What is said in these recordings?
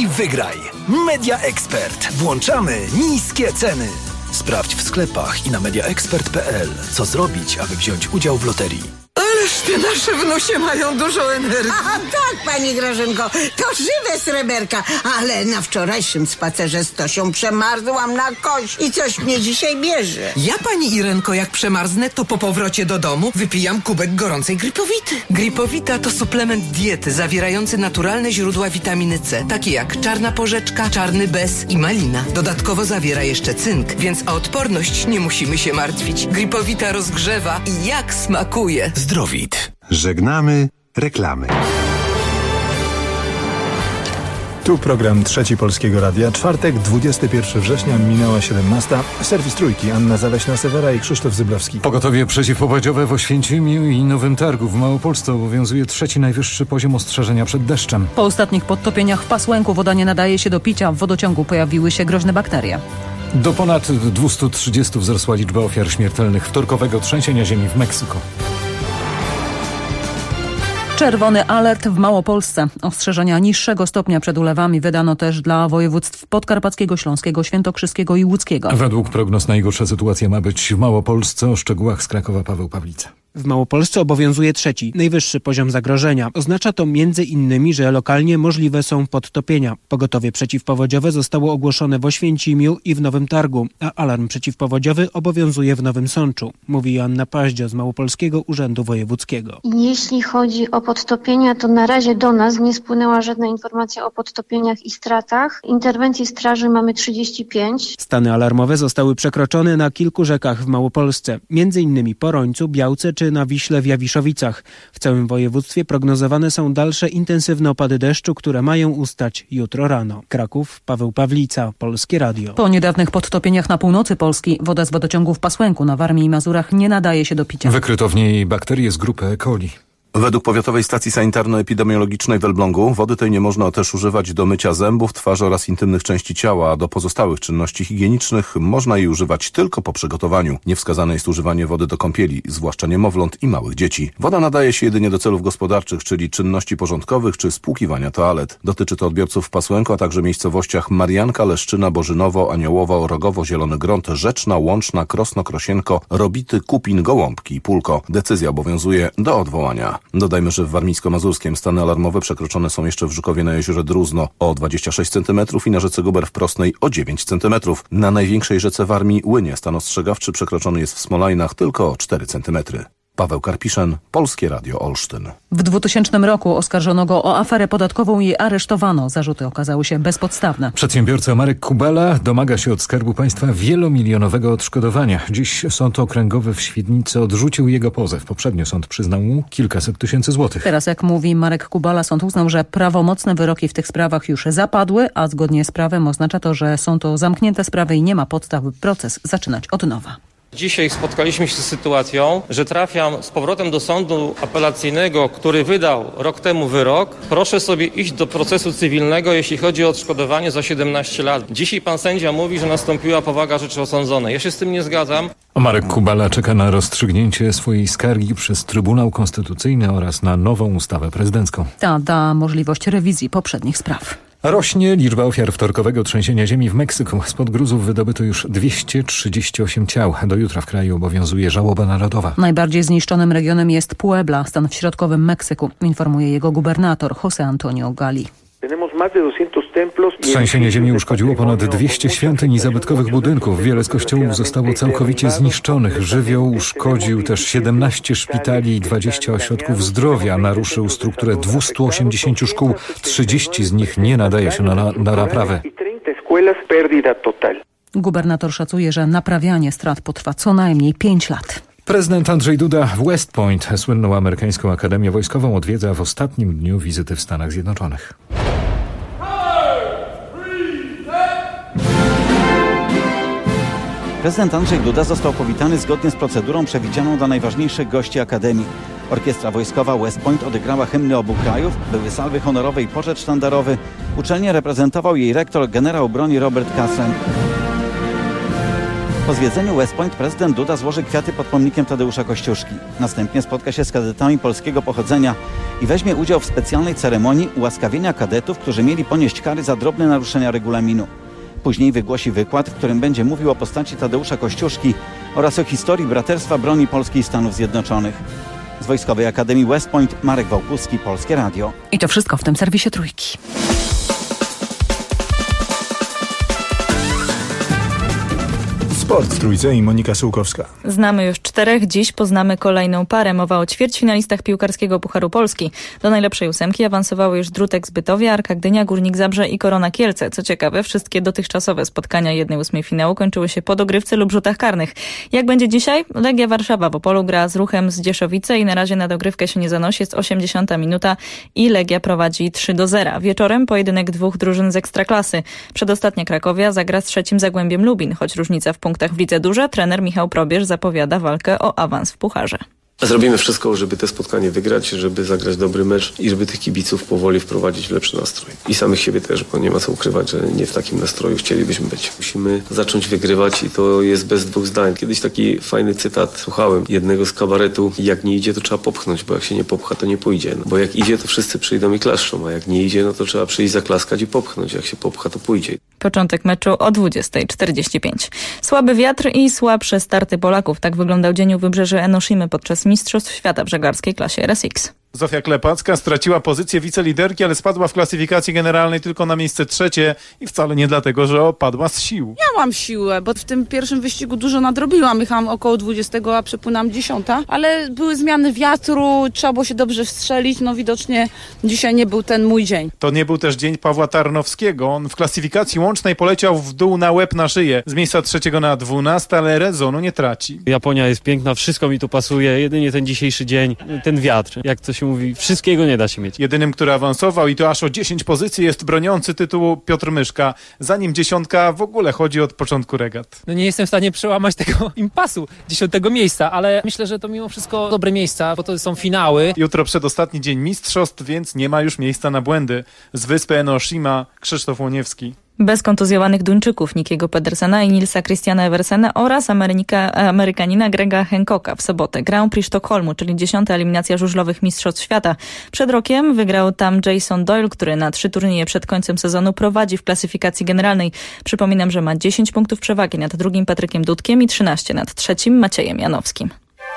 wygraj. Media Expert. Włączamy niskie ceny. Sprawdź w sklepach i na mediaexpert.pl, co zrobić, aby wziąć udział w loterii. Ależ te nasze wnusie mają dużo energii. A tak, pani Grażynko, to żywe sreberka. Ale na wczorajszym spacerze z Tosią przemarzłam na kość i coś mnie dzisiaj bierze. Ja, pani Irenko, jak przemarznę, to po powrocie do domu wypijam kubek gorącej Gripowity. Gripowita to suplement diety zawierający naturalne źródła witaminy C, takie jak czarna porzeczka, czarny bez i malina. Dodatkowo zawiera jeszcze cynk, więc o odporność nie musimy się martwić. Gripowita rozgrzewa i jak smakuje. Zdrowit. Żegnamy reklamy. Tu program Trzeci Polskiego Radia. Czwartek, 21 września, minęła 17. Serwis Trójki. Anna Zaleśna-Sewera i Krzysztof Zyblowski. Pogotowie przeciwpowodziowe w Oświęcimiu i Nowym Targu. W Małopolsce obowiązuje trzeci najwyższy poziom ostrzeżenia przed deszczem. Po ostatnich podtopieniach w Pasłęku woda nie nadaje się do picia. W wodociągu pojawiły się groźne bakterie. Do ponad 230 wzrosła liczba ofiar śmiertelnych wtorkowego trzęsienia ziemi w Meksyku. Czerwony alert w Małopolsce. Ostrzeżenia niższego stopnia przed ulewami wydano też dla województw podkarpackiego, śląskiego, świętokrzyskiego i łódzkiego. Według prognoz najgorsza sytuacja ma być w Małopolsce. O szczegółach z Krakowa Paweł Pawlica. W Małopolsce obowiązuje trzeci, najwyższy poziom zagrożenia. Oznacza to m.in., że lokalnie możliwe są podtopienia. Pogotowie przeciwpowodziowe zostało ogłoszone w Oświęcimiu i w Nowym Targu, a alarm przeciwpowodziowy obowiązuje w Nowym Sączu, mówi Joanna Paździo z Małopolskiego Urzędu Wojewódzkiego. Jeśli chodzi o podtopienia, to na razie do nas nie spłynęła żadna informacja o podtopieniach i stratach. Interwencji straży mamy 35. Stany alarmowe zostały przekroczone na kilku rzekach w Małopolsce, m.in. Porońcu, Białce czy na Wiśle w Jawiszowicach. W całym województwie prognozowane są dalsze intensywne opady deszczu, które mają ustać jutro rano. Kraków, Paweł Pawlica, Polskie Radio. Po niedawnych podtopieniach na północy Polski woda z wodociągu w Pasłęku na Warmii i Mazurach nie nadaje się do picia. Wykryto w niej bakterie z grupy E. coli. Według Powiatowej Stacji Sanitarno-Epidemiologicznej w Elblągu wody tej nie można też używać do mycia zębów, twarzy oraz intymnych części ciała, a do pozostałych czynności higienicznych można jej używać tylko po przygotowaniu. Niewskazane jest używanie wody do kąpieli, zwłaszcza niemowląt i małych dzieci. Woda nadaje się jedynie do celów gospodarczych, czyli czynności porządkowych czy spłukiwania toalet. Dotyczy to odbiorców w Pasłęku, a także miejscowościach Marianka, Leszczyna, Bożynowo, Aniołowo, Rogowo, Zielony Grąd, Rzeczna, Łączna, Krosno, Krosienko, Robity, Kupin, Gołąbki i Pólko. Decyzja obowiązuje do odwołania. Dodajmy, że w warmińsko-mazurskim stany alarmowe przekroczone są jeszcze w Żukowie na jeziorze Druzno o 26 cm i na rzece Guber w Prostnej o 9 cm. Na największej rzece Warmii Łynie stan ostrzegawczy przekroczony jest w Smolajnach tylko o 4 cm. Paweł Karpiszyn, Polskie Radio Olsztyn. W 2000 roku oskarżono go o aferę podatkową i aresztowano. Zarzuty okazały się bezpodstawne. Przedsiębiorca Marek Kubala domaga się od Skarbu Państwa wielomilionowego odszkodowania. Dziś Sąd Okręgowy w Świdnicy odrzucił jego pozew. Poprzednio sąd przyznał mu kilkaset tysięcy złotych. Teraz, jak mówi Marek Kubala, sąd uznał, że prawomocne wyroki w tych sprawach już zapadły, a zgodnie z prawem oznacza to, że są to zamknięte sprawy i nie ma podstaw, by proces zaczynać od nowa. Dzisiaj spotkaliśmy się z sytuacją, że trafiam z powrotem do sądu apelacyjnego, który wydał rok temu wyrok. Proszę sobie iść do procesu cywilnego, jeśli chodzi o odszkodowanie za 17 lat. Dzisiaj pan sędzia mówi, że nastąpiła powaga rzeczy osądzonej. Ja się z tym nie zgadzam. Marek Kubala czeka na rozstrzygnięcie swojej skargi przez Trybunał Konstytucyjny oraz na nową ustawę prezydencką. Ta da możliwość rewizji poprzednich spraw. Rośnie liczba ofiar wtorkowego trzęsienia ziemi w Meksyku. Spod gruzów wydobyto już 238 ciał. Do jutra w kraju obowiązuje żałoba narodowa. Najbardziej zniszczonym regionem jest Puebla, stan w środkowym Meksyku, informuje jego gubernator José Antonio Gali. Trzęsienie ziemi uszkodziło ponad 200 świątyń i zabytkowych budynków. Wiele z kościołów zostało całkowicie zniszczonych. Żywioł uszkodził też 17 szpitali i 20 ośrodków zdrowia. Naruszył strukturę 280 szkół. 30 z nich nie nadaje się na naprawę. Gubernator szacuje, że naprawianie strat potrwa co najmniej 5 lat. Prezydent Andrzej Duda w West Point, słynną amerykańską akademię wojskową, odwiedza w ostatnim dniu wizyty w Stanach Zjednoczonych. Prezydent Andrzej Duda został powitany zgodnie z procedurą przewidzianą dla najważniejszych gości Akademii. Orkiestra wojskowa West Point odegrała hymny obu krajów, były salwy honorowe i poczet sztandarowy. Uczelnię reprezentował jej rektor, generał broni Robert Castle. Po zwiedzeniu West Point prezydent Duda złoży kwiaty pod pomnikiem Tadeusza Kościuszki. Następnie spotka się z kadetami polskiego pochodzenia i weźmie udział w specjalnej ceremonii ułaskawienia kadetów, którzy mieli ponieść kary za drobne naruszenia regulaminu. Później wygłosi wykład, w którym będzie mówił o postaci Tadeusza Kościuszki oraz o historii braterstwa broni polskiej Stanów Zjednoczonych. Z Wojskowej Akademii West Point Marek Wałkuski, Polskie Radio. I to wszystko w tym serwisie Trójki. Sport w Trójce i Monika Sułkowska. Znamy już 4, dziś poznamy kolejną parę. Mowa o ćwierćfinalistach piłkarskiego Pucharu Polski. Do najlepszej 8 awansowały już Drutek z Bytowia, Arka Gdynia, Górnik Zabrze i Korona Kielce. Co ciekawe, wszystkie dotychczasowe spotkania 1/8 finału kończyły się po dogrywce lub rzutach karnych. Jak będzie dzisiaj? Legia Warszawa w Opolu gra z Ruchem z Dzieszowice i na razie na dogrywkę się nie zanosi. Jest 80 minuta i Legia prowadzi 3-0. Wieczorem pojedynek 2 drużyn z Ekstraklasy. Przedostatnia Krakowia zagra z 3 Zagłębiem Lubin, choć różnica w punktach w lidze duża, trener Michał Probierz zapowiada walkę o awans w pucharze. Zrobimy wszystko, żeby te spotkanie wygrać, żeby zagrać dobry mecz i żeby tych kibiców powoli wprowadzić w lepszy nastrój. I samych siebie też, bo nie ma co ukrywać, że nie w takim nastroju chcielibyśmy być. Musimy zacząć wygrywać i to jest bez dwóch zdań. Kiedyś taki fajny cytat słuchałem jednego z kabaretu: jak nie idzie, to trzeba popchnąć, bo jak się nie popcha, to nie pójdzie. No, bo jak idzie, to wszyscy przyjdą i klaszczą, a jak nie idzie, no to trzeba przyjść, zaklaskać i popchnąć. Jak się popcha, to pójdzie. Początek meczu o 20:45. Słaby wiatr i słabsze starty Polaków. Tak wyglądał dzień u wybrzeży Enoshimy podczas Mistrzostw Świata w żeglarskiej klasie RSX. Zofia Klepacka straciła pozycję wiceliderki, ale spadła w klasyfikacji generalnej tylko na miejsce 3 i wcale nie dlatego, że opadła z sił. Miałam siłę, bo w tym pierwszym wyścigu dużo nadrobiłam. Jechałam około 20, a przepłynęłam 10, ale były zmiany wiatru, trzeba było się dobrze wstrzelić. No widocznie dzisiaj nie był ten mój dzień. To nie był też dzień Pawła Tarnowskiego. On w klasyfikacji łącznej poleciał w dół na łeb na szyję. Z miejsca 3 na 12, ale rezonu nie traci. Japonia jest piękna, wszystko mi tu pasuje. Jedynie ten dzisiejszy dzień, ten wiatr, jak to się mówi, wszystkiego nie da się mieć. Jedynym, który awansował i to aż o 10 pozycji, jest broniący tytułu Piotr Myszka. Za nim 10 w ogóle chodzi od początku regat. No nie jestem w stanie przełamać tego impasu 10 miejsca, ale myślę, że to mimo wszystko dobre miejsca, bo to są finały. Jutro przedostatni dzień mistrzostw, więc nie ma już miejsca na błędy. Z wyspy Enoshima Krzysztof Łoniewski. Bez kontuzjowanych Duńczyków Nickiego Pedersena i Nilsa Christiana Eversena oraz Amerykanina Grega Hancocka w sobotę. Grand Prix Sztokholmu, czyli 10. eliminacja żużlowych Mistrzostw Świata. Przed rokiem wygrał tam Jason Doyle, który na 3 turnieje przed końcem sezonu prowadzi w klasyfikacji generalnej. Przypominam, że ma 10 punktów przewagi nad drugim Patrykiem Dudkiem i 13 nad trzecim Maciejem Janowskim.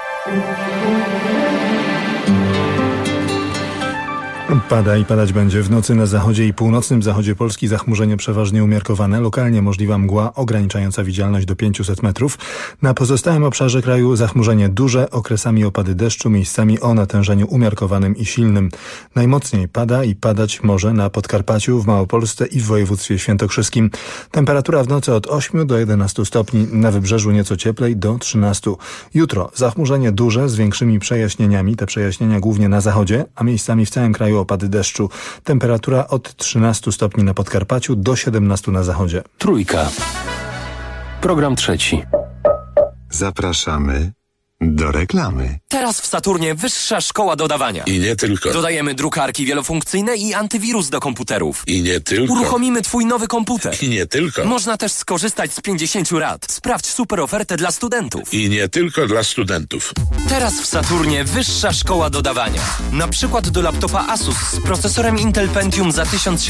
Pada i padać będzie. W nocy na zachodzie i północnym zachodzie Polski zachmurzenie przeważnie umiarkowane. Lokalnie możliwa mgła ograniczająca widzialność do 500 metrów. Na pozostałym obszarze kraju zachmurzenie duże, okresami opady deszczu, miejscami o natężeniu umiarkowanym i silnym. Najmocniej pada i padać może na Podkarpaciu, w Małopolsce i w województwie świętokrzyskim. Temperatura w nocy od 8 do 11 stopni, na wybrzeżu nieco cieplej do 13. Jutro zachmurzenie duże z większymi przejaśnieniami. Te przejaśnienia głównie na zachodzie, a miejscami w całym kraju opady deszczu. Temperatura od 13 stopni na Podkarpaciu do 17 na zachodzie. Trójka. Program trzeci. Zapraszamy do reklamy. Teraz w Saturnie wyższa szkoła dodawania. I nie tylko. Dodajemy drukarki wielofunkcyjne i antywirus do komputerów. I nie tylko. Uruchomimy Twój nowy komputer. I nie tylko. Można też skorzystać z 50 rat. Sprawdź super ofertę dla studentów. I nie tylko dla studentów. Teraz w Saturnie wyższa szkoła dodawania. Na przykład do laptopa Asus z procesorem Intel Pentium za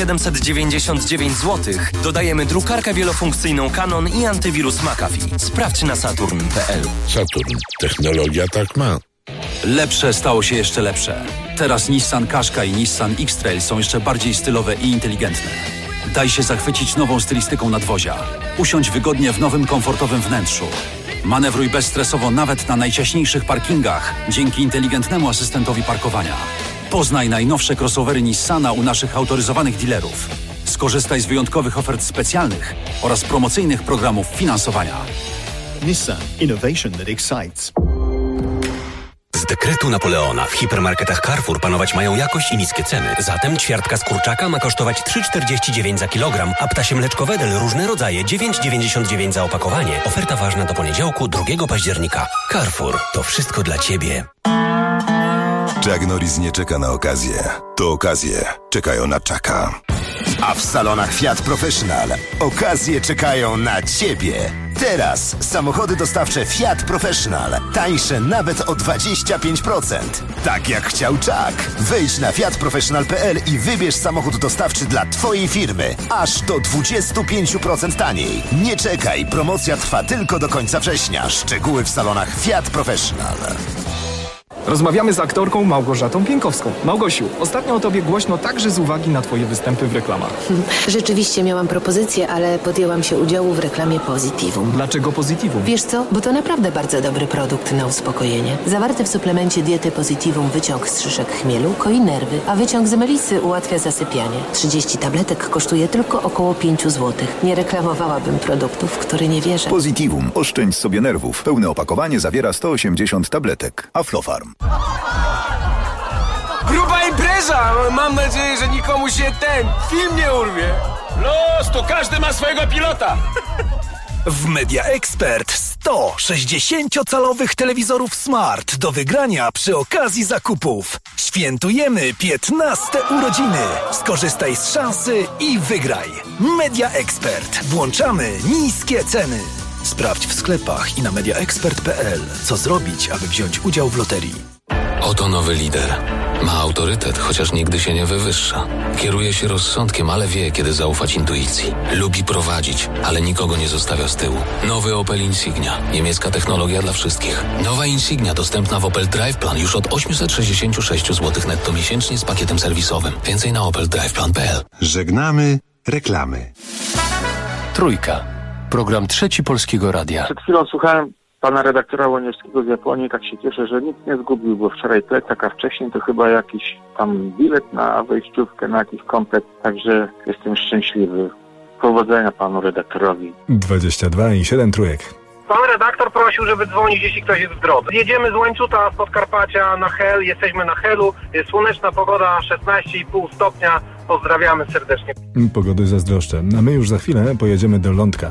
1799 zł dodajemy drukarkę wielofunkcyjną Canon i antywirus McAfee. Sprawdź na saturn.pl. Saturn. Technologia tak ma. Lepsze stało się jeszcze lepsze. Teraz Nissan Qashqai i Nissan X-Trail są jeszcze bardziej stylowe i inteligentne. Daj się zachwycić nową stylistyką nadwozia. Usiądź wygodnie w nowym, komfortowym wnętrzu. Manewruj bezstresowo nawet na najciaśniejszych parkingach dzięki inteligentnemu asystentowi parkowania. Poznaj najnowsze crossovery Nissana u naszych autoryzowanych dealerów. Skorzystaj z wyjątkowych ofert specjalnych oraz promocyjnych programów finansowania. Nissan. Innovation that excites. Z dekretu Napoleona w hipermarketach Carrefour panować mają jakość i niskie ceny. Zatem ćwiartka z kurczaka ma kosztować 3,49 za kilogram, a ptasie mleczko Wedel różne rodzaje 9,99 za opakowanie. Oferta ważna do poniedziałku 2 października. Carrefour. To wszystko dla Ciebie. Chuck Norris nie czeka na okazję. To okazje czekają na Chucka. A w salonach Fiat Professional okazje czekają na Ciebie. Teraz samochody dostawcze Fiat Professional. Tańsze nawet o 25%. Tak jak chciał Chuck. Wejdź na fiatprofessional.pl i wybierz samochód dostawczy dla Twojej firmy. Aż do 25% taniej. Nie czekaj, promocja trwa tylko do końca września. Szczegóły w salonach Fiat Professional. Rozmawiamy z aktorką Małgorzatą Pienkowską. Małgosiu, ostatnio o tobie głośno także z uwagi na twoje występy w reklamach. Rzeczywiście miałam propozycję, ale podjęłam się udziału w reklamie Positivum. Dlaczego Positivum? Wiesz co? Bo to naprawdę bardzo dobry produkt na uspokojenie. Zawarty w suplemencie diety Positivum wyciąg z szyszek chmielu koi nerwy, a wyciąg z melisy ułatwia zasypianie. 30 tabletek kosztuje tylko około 5 zł. Nie reklamowałabym produktów, w które nie wierzę. Positivum. Oszczędź sobie nerwów. Pełne opakowanie zawiera 180 tabletek. Aflofarm. Gruba impreza! Mam nadzieję, że nikomu się ten film nie urwie. Los, to każdy ma swojego pilota. W Media Expert 100 60-calowych telewizorów Smart do wygrania przy okazji zakupów. Świętujemy 15 urodziny. Skorzystaj z szansy i wygraj. Media Expert. Włączamy niskie ceny. Sprawdź w sklepach i na mediaexpert.pl, co zrobić, aby wziąć udział w loterii. Oto nowy lider. Ma autorytet, chociaż nigdy się nie wywyższa. Kieruje się rozsądkiem, ale wie, kiedy zaufać intuicji. Lubi prowadzić, ale nikogo nie zostawia z tyłu. Nowy Opel Insignia. Niemiecka technologia dla wszystkich. Nowa Insignia dostępna w Opel Drive Plan już od 866 zł netto miesięcznie z pakietem serwisowym. Więcej na opeldriveplan.pl. Żegnamy reklamy. Trójka. Program Trzeci Polskiego Radia. Przed chwilą słuchałem pana redaktora Łoniewskiego z Japonii, tak się cieszę, że nic nie zgubił, bo wczoraj plecak, a wcześniej to chyba jakiś tam bilet na wejściówkę, na jakiś komplet, także jestem szczęśliwy. Powodzenia panu redaktorowi. 22 i 7 trójek. Pan redaktor prosił, żeby dzwonić, jeśli ktoś jest w drodze. Jedziemy z Łańcuta z Podkarpacia na Hel, jesteśmy na Helu, jest słoneczna pogoda, 16,5 stopnia, pozdrawiamy serdecznie. Pogody zazdroszczę, a my już za chwilę pojedziemy do Lądka.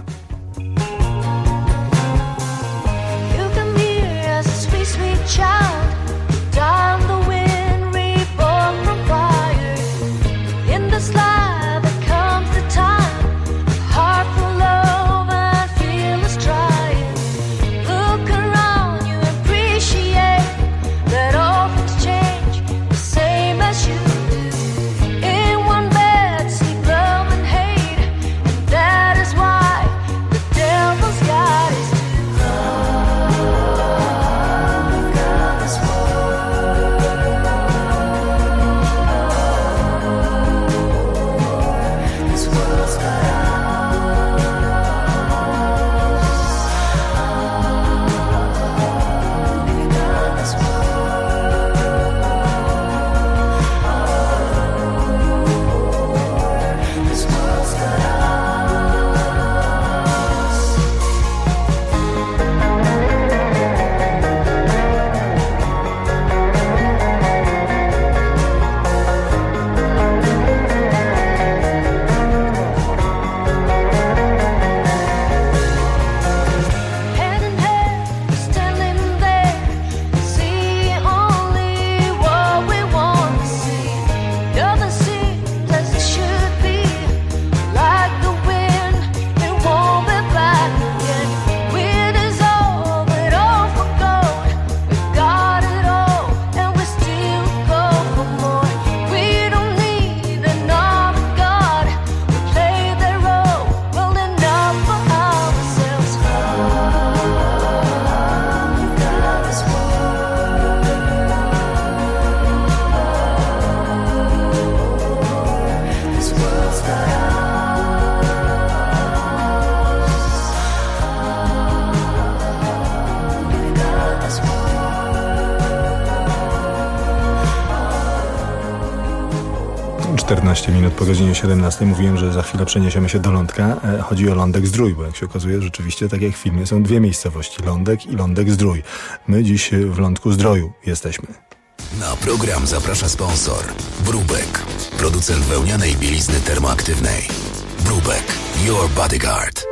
Minut po godzinie 17 mówiłem, że za chwilę przeniesiemy się do Lądka. Chodzi o Lądek-Zdrój, bo jak się okazuje, rzeczywiście, tak jak w filmie, są dwie miejscowości, Lądek i Lądek-Zdrój. My dziś w Lądku-Zdroju jesteśmy. Na program zaprasza sponsor Brubek, producent wełnianej bielizny termoaktywnej. Brubek, your bodyguard.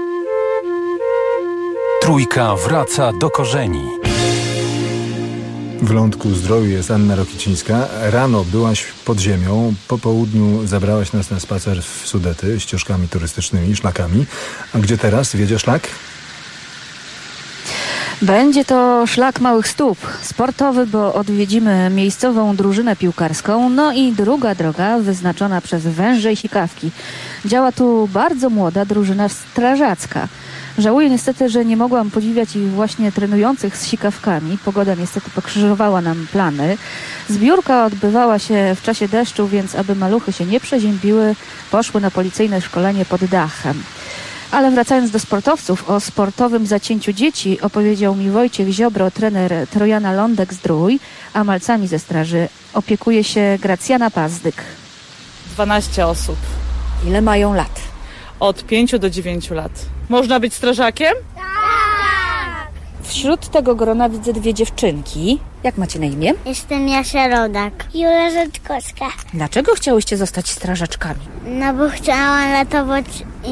Trójka wraca do korzeni. W Lądku Zdrowiu jest Anna Rokicińska. Rano byłaś pod ziemią, po południu zabrałaś nas na spacer w Sudety ścieżkami turystycznymi, szlakami. A gdzie teraz wiedzie szlak? Będzie to szlak małych stóp, sportowy, bo odwiedzimy miejscową drużynę piłkarską, no i druga droga wyznaczona przez węże i sikawki. Działa tu bardzo młoda drużyna strażacka. Żałuję niestety, że nie mogłam podziwiać ich właśnie trenujących z sikawkami. Pogoda niestety pokrzyżowała nam plany. Zbiórka odbywała się w czasie deszczu, więc aby maluchy się nie przeziębiły, poszły na policyjne szkolenie pod dachem. Ale wracając do sportowców, o sportowym zacięciu dzieci opowiedział mi Wojciech Ziobro, trener Trojana Lądek-Zdrój, a malcami ze straży opiekuje się Gracjana Pazdyk. 12 osób. Ile mają lat? Od 5 do 9 lat. Można być strażakiem? Wśród tego grona widzę 2 dziewczynki. Jak macie na imię? Jestem Jasia Rodak. Jula Rzadkowska. Dlaczego chciałyście zostać strażaczkami? No bo chciałam ratować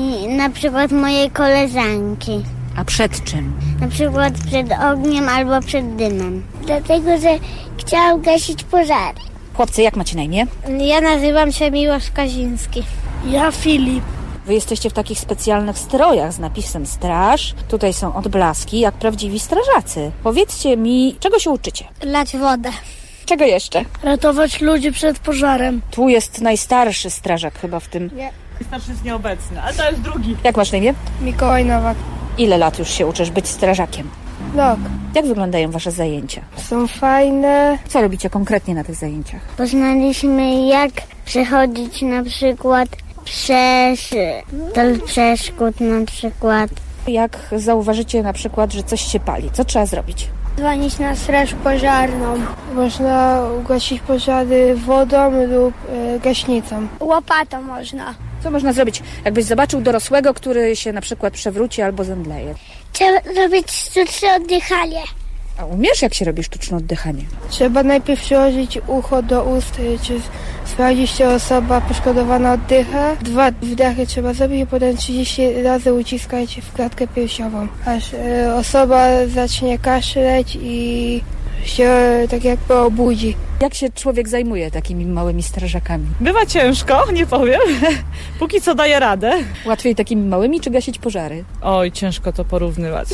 na przykład moje koleżanki. A przed czym? Na przykład przed ogniem albo przed dymem. Dlatego, że chciałam gasić pożary. Chłopcy, jak macie na imię? Ja nazywam się Miłosz Kaziński. Ja Filip. Wy jesteście w takich specjalnych strojach z napisem straż. Tutaj są odblaski, jak prawdziwi strażacy. Powiedzcie mi, czego się uczycie? Lać wodę. Czego jeszcze? Ratować ludzi przed pożarem. Tu jest najstarszy strażak chyba w tym. Nie. Najstarszy jest nieobecny, ale to jest drugi. Jak masz na imię? Mikołaj Nowak. Ile lat już się uczysz być strażakiem? Rok. Jak wyglądają wasze zajęcia? Są fajne. Co robicie konkretnie na tych zajęciach? Poznaliśmy, jak przechodzić na przykład przez przeszkód na przykład. Jak zauważycie na przykład, że coś się pali, co trzeba zrobić? Dzwonić na straż pożarną. Można ugasić pożary wodą lub gaśnicą. Łopatą można. Co można zrobić, jakbyś zobaczył dorosłego, który się na przykład przewróci albo zemdleje? Trzeba robić sztuczne oddychanie. A umiesz, jak się robi sztuczne oddychanie? Trzeba najpierw przyłożyć ucho do ust, czy sprawdzić, czy osoba poszkodowana oddycha. 2 wdechy trzeba zrobić i potem 30 razy uciskać w klatkę piersiową, aż osoba zacznie kaszleć i się tak jakby obudzi. Jak się człowiek zajmuje takimi małymi strażakami? Bywa ciężko, nie powiem. Póki co daje radę. Łatwiej takimi małymi, czy gasić pożary? Oj, ciężko to porównywać.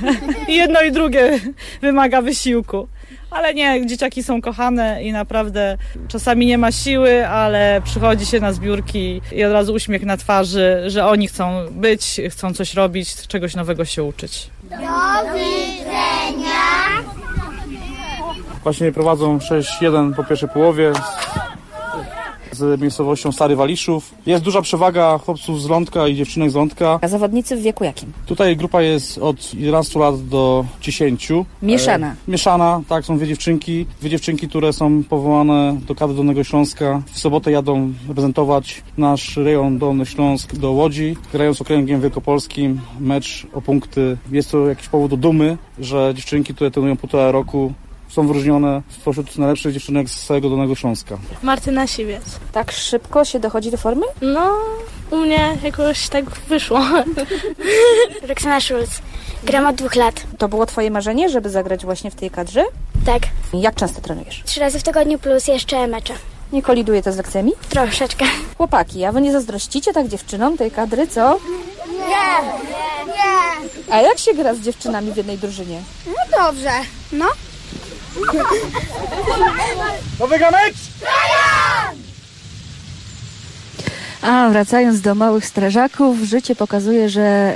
I jedno i drugie wymaga wysiłku. Ale nie, dzieciaki są kochane i naprawdę czasami nie ma siły, ale przychodzi się na zbiórki i od razu uśmiech na twarzy, że oni chcą być, chcą coś robić, czegoś nowego się uczyć. Do widzenia! Właśnie prowadzą 6-1 po pierwszej połowie z miejscowością Stary Waliszów. Jest duża przewaga chłopców z Lądka i dziewczynek z Lądka. A zawodnicy w wieku jakim? Tutaj grupa jest od 11 lat do 10. Mieszana? Mieszana, tak, są 2 dziewczynki. 2 dziewczynki, które są powołane do kadry Dolnego Śląska. W sobotę jadą reprezentować nasz rejon Dolny Śląsk do Łodzi, grając okręgiem wielkopolskim mecz o punkty. Jest to jakiś powód do dumy, że dziewczynki, które trenują 1,5 roku, są wyróżnione spośród najlepszych dziewczynek z całego Dolnego Śląska. Martyna Siwiec. Tak szybko się dochodzi do formy? No, u mnie jakoś tak wyszło. Roxana Schulz. Gram od 2 lat. To było twoje marzenie, żeby zagrać właśnie w tej kadrze? Tak. Jak często trenujesz? 3 razy w tygodniu plus jeszcze mecze. Nie koliduje to z lekcjami? Troszeczkę. Chłopaki, a wy nie zazdrościcie tak dziewczynom tej kadry, co? Nie. A jak się gra z dziewczynami w jednej drużynie? No dobrze. No. Nowy mecz! A wracając do małych strażaków, życie pokazuje, że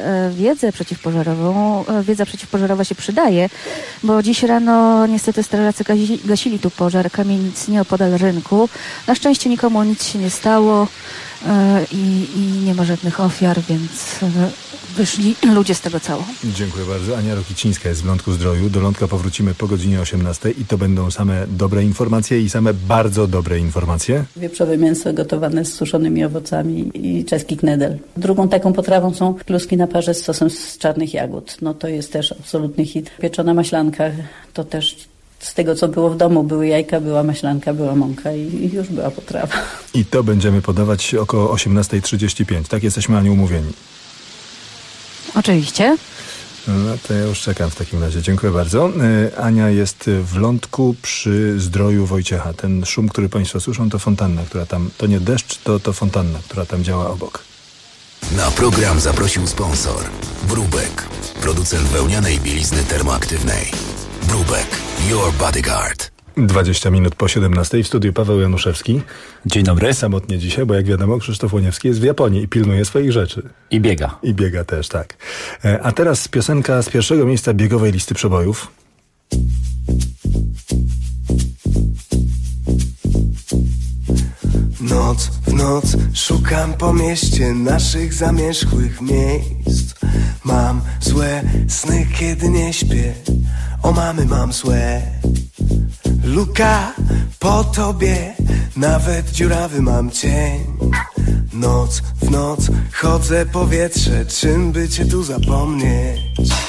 wiedza przeciwpożarowa się przydaje, bo dziś rano niestety strażacy gasili tu pożar kamienic nieopodal rynku. Na szczęście nikomu nic się nie stało i nie ma żadnych ofiar, więc wyszli ludzie z tego cało. Dziękuję bardzo. Ania Rokicińska jest w Lądku Zdroju. Do Lądka powrócimy po godzinie 18 i to będą same dobre informacje i same bardzo dobre informacje. Wieprzowe mięso gotowane z suszonymi owocami i czeski knedel. Drugą taką potrawą są kluski na parze z sosem z czarnych jagód. No to jest też absolutny hit. Pieczona maślanka to też z tego, co było w domu. Były jajka, była maślanka, była mąka i już była potrawa. I to będziemy podawać około 18:35. Tak jesteśmy, Aniu, umówieni. Oczywiście. No to ja już czekam w takim razie. Dziękuję bardzo. Ania jest w Lądku przy Zdroju Wojciecha. Ten szum, który państwo słyszą, to fontanna, która tam, to nie deszcz, to fontanna, która tam działa obok. Na program zaprosił sponsor Brubek, producent wełnianej bielizny termoaktywnej. Brubek, your bodyguard. 20 minut po 17 w studiu Paweł Januszewski. Dzień dobry. Samotnie dzisiaj, bo jak wiadomo Krzysztof Łoniewski jest w Japonii i pilnuje swoich rzeczy. I biega. I biega też, tak. A teraz piosenka z pierwszego miejsca biegowej listy przebojów. Noc w noc szukam po mieście naszych zamierzchłych miejsc. Mam złe sny, kiedy nie śpię. O mamy mam złe. Luka po tobie, nawet dziurawy mam cień. Noc w noc chodzę powietrze, czym by cię tu zapomnieć?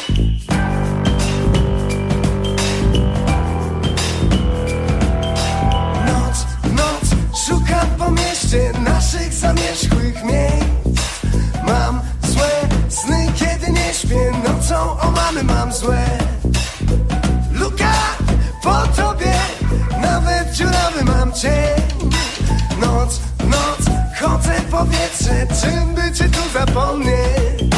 Noc w noc szukam po mieście naszych zamierzchłych miejsc. Mam złe sny, kiedy nie śpię. Nocą o mamy mam złe. Luka po tobie, nawet dziurawy mam cień. Noc w noc chodzę powietrze, czym by cię tu zapomnieć?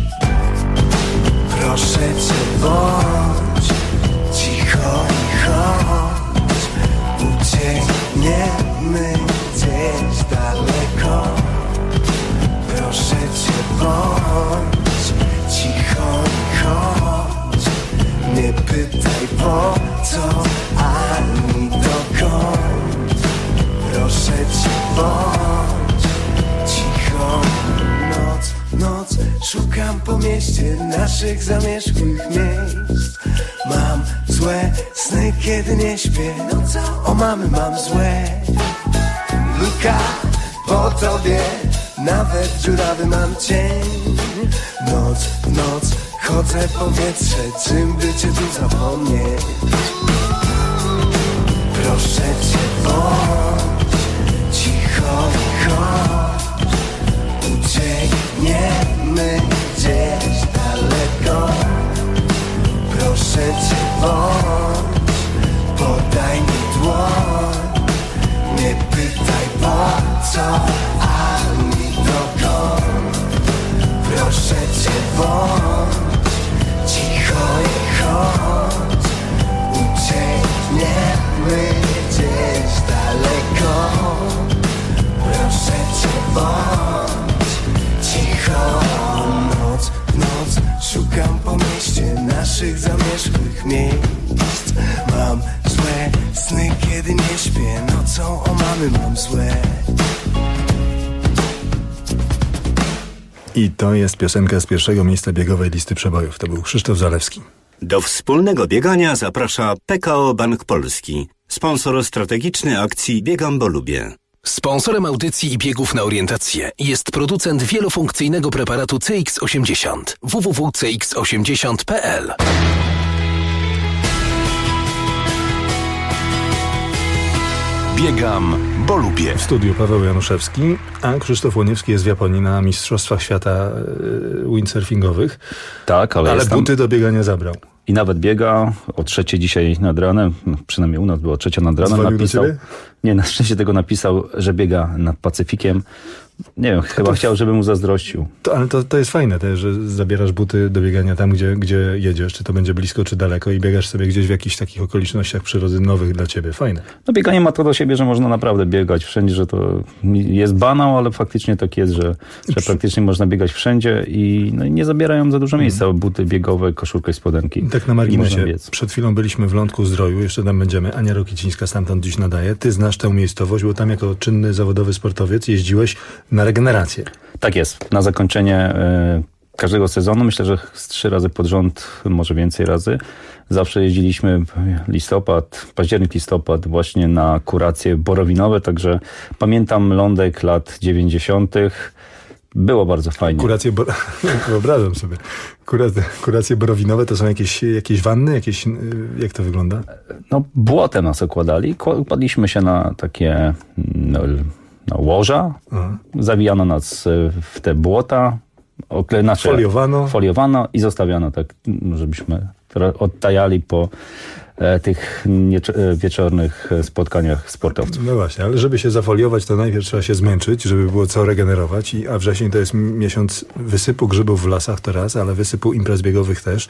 Proszę cię, bądź cicho i chodź. Uciekniemy gdzieś daleko. Proszę cię, bądź cicho i chodź. Nie pytaj po co, ani dokąd. Proszę cię, bądź cicho. Noc, noc, szukam po mieście naszych zamierzchłych miejsc. Mam złe sny, kiedy nie śpię. O mamy mam złe. Luka po tobie, nawet dziurawy mam cień. Noc w noc chodzę powietrze, czym by cię tu zapomnieć? Proszę cię, bądź cicho i chodź. Uciekniemy gdzieś daleko. Proszę cię, bądź, podaj mi dłoń. Nie pytaj po co, ani dokąd. Proszę cię, bądź cicho i chodź. Uciekniemy gdzieś daleko. Proszę cię, bądź cicho. Noc w noc szukam po mieście naszych zamierzchłych miejsc. Mam złe sny, kiedy nie śpię. Nocą o mamy mam złe. I to jest piosenka z pierwszego miejsca biegowej listy przebojów. To był Krzysztof Zalewski. Do wspólnego biegania zaprasza PKO Bank Polski, sponsor strategiczny akcji Biegam, bo lubię. Sponsorem audycji i biegów na orientację jest producent wielofunkcyjnego preparatu CX80 www.cx80.pl. Biegam, bo lubię. W studiu Paweł Januszewski, a Krzysztof Łoniewski jest w Japonii na Mistrzostwach Świata windsurfingowych. Tak, ale buty do biegania zabrał. I nawet biega o 3 dzisiaj nad ranem, przynajmniej u nas było 3 nad ranem. Dzwonił napisał, do ciebie? Nie, na szczęście tego napisał, że biega nad Pacyfikiem. Nie wiem, chyba chciał, żebym mu zazdrościł. Ale to jest fajne też, że zabierasz buty do biegania tam, gdzie jedziesz, czy to będzie blisko, czy daleko i biegasz sobie gdzieś w jakichś takich okolicznościach przyrody nowych dla ciebie. Fajne. No bieganie ma to do siebie, że można naprawdę biegać wszędzie, że to jest banał, ale faktycznie tak jest, że praktycznie można biegać wszędzie i nie zabierają za dużo miejsca. Buty biegowe, koszulkę i spodenki. Tak na marginesie. Przed chwilą byliśmy w Lądku Zdroju, jeszcze tam będziemy. Ania Rokicińska stamtąd dziś nadaje. Ty znasz tę miejscowość, bo tam jako czynny zawodowy sportowiec jeździłeś na regenerację. Tak jest. Na zakończenie każdego sezonu, myślę, że 3 razy pod rząd, może więcej razy, zawsze jeździliśmy październik, listopad właśnie na kuracje borowinowe, także pamiętam lądek lat 90. Było bardzo fajnie. Wyobrażam sobie. Kuracje borowinowe to są jakieś wanny? Jak to wygląda? No błotem nas okładali. Kładliśmy się na takie na łoża. Zawijano nas w te błota, foliowano i zostawiano tak, żebyśmy odtajali po tych wieczornych spotkaniach sportowców. No właśnie, ale żeby się zafoliować, to najpierw trzeba się zmęczyć, żeby było co regenerować, a wrzesień to jest miesiąc wysypu grzybów w lasach, to raz, ale wysypu imprez biegowych też.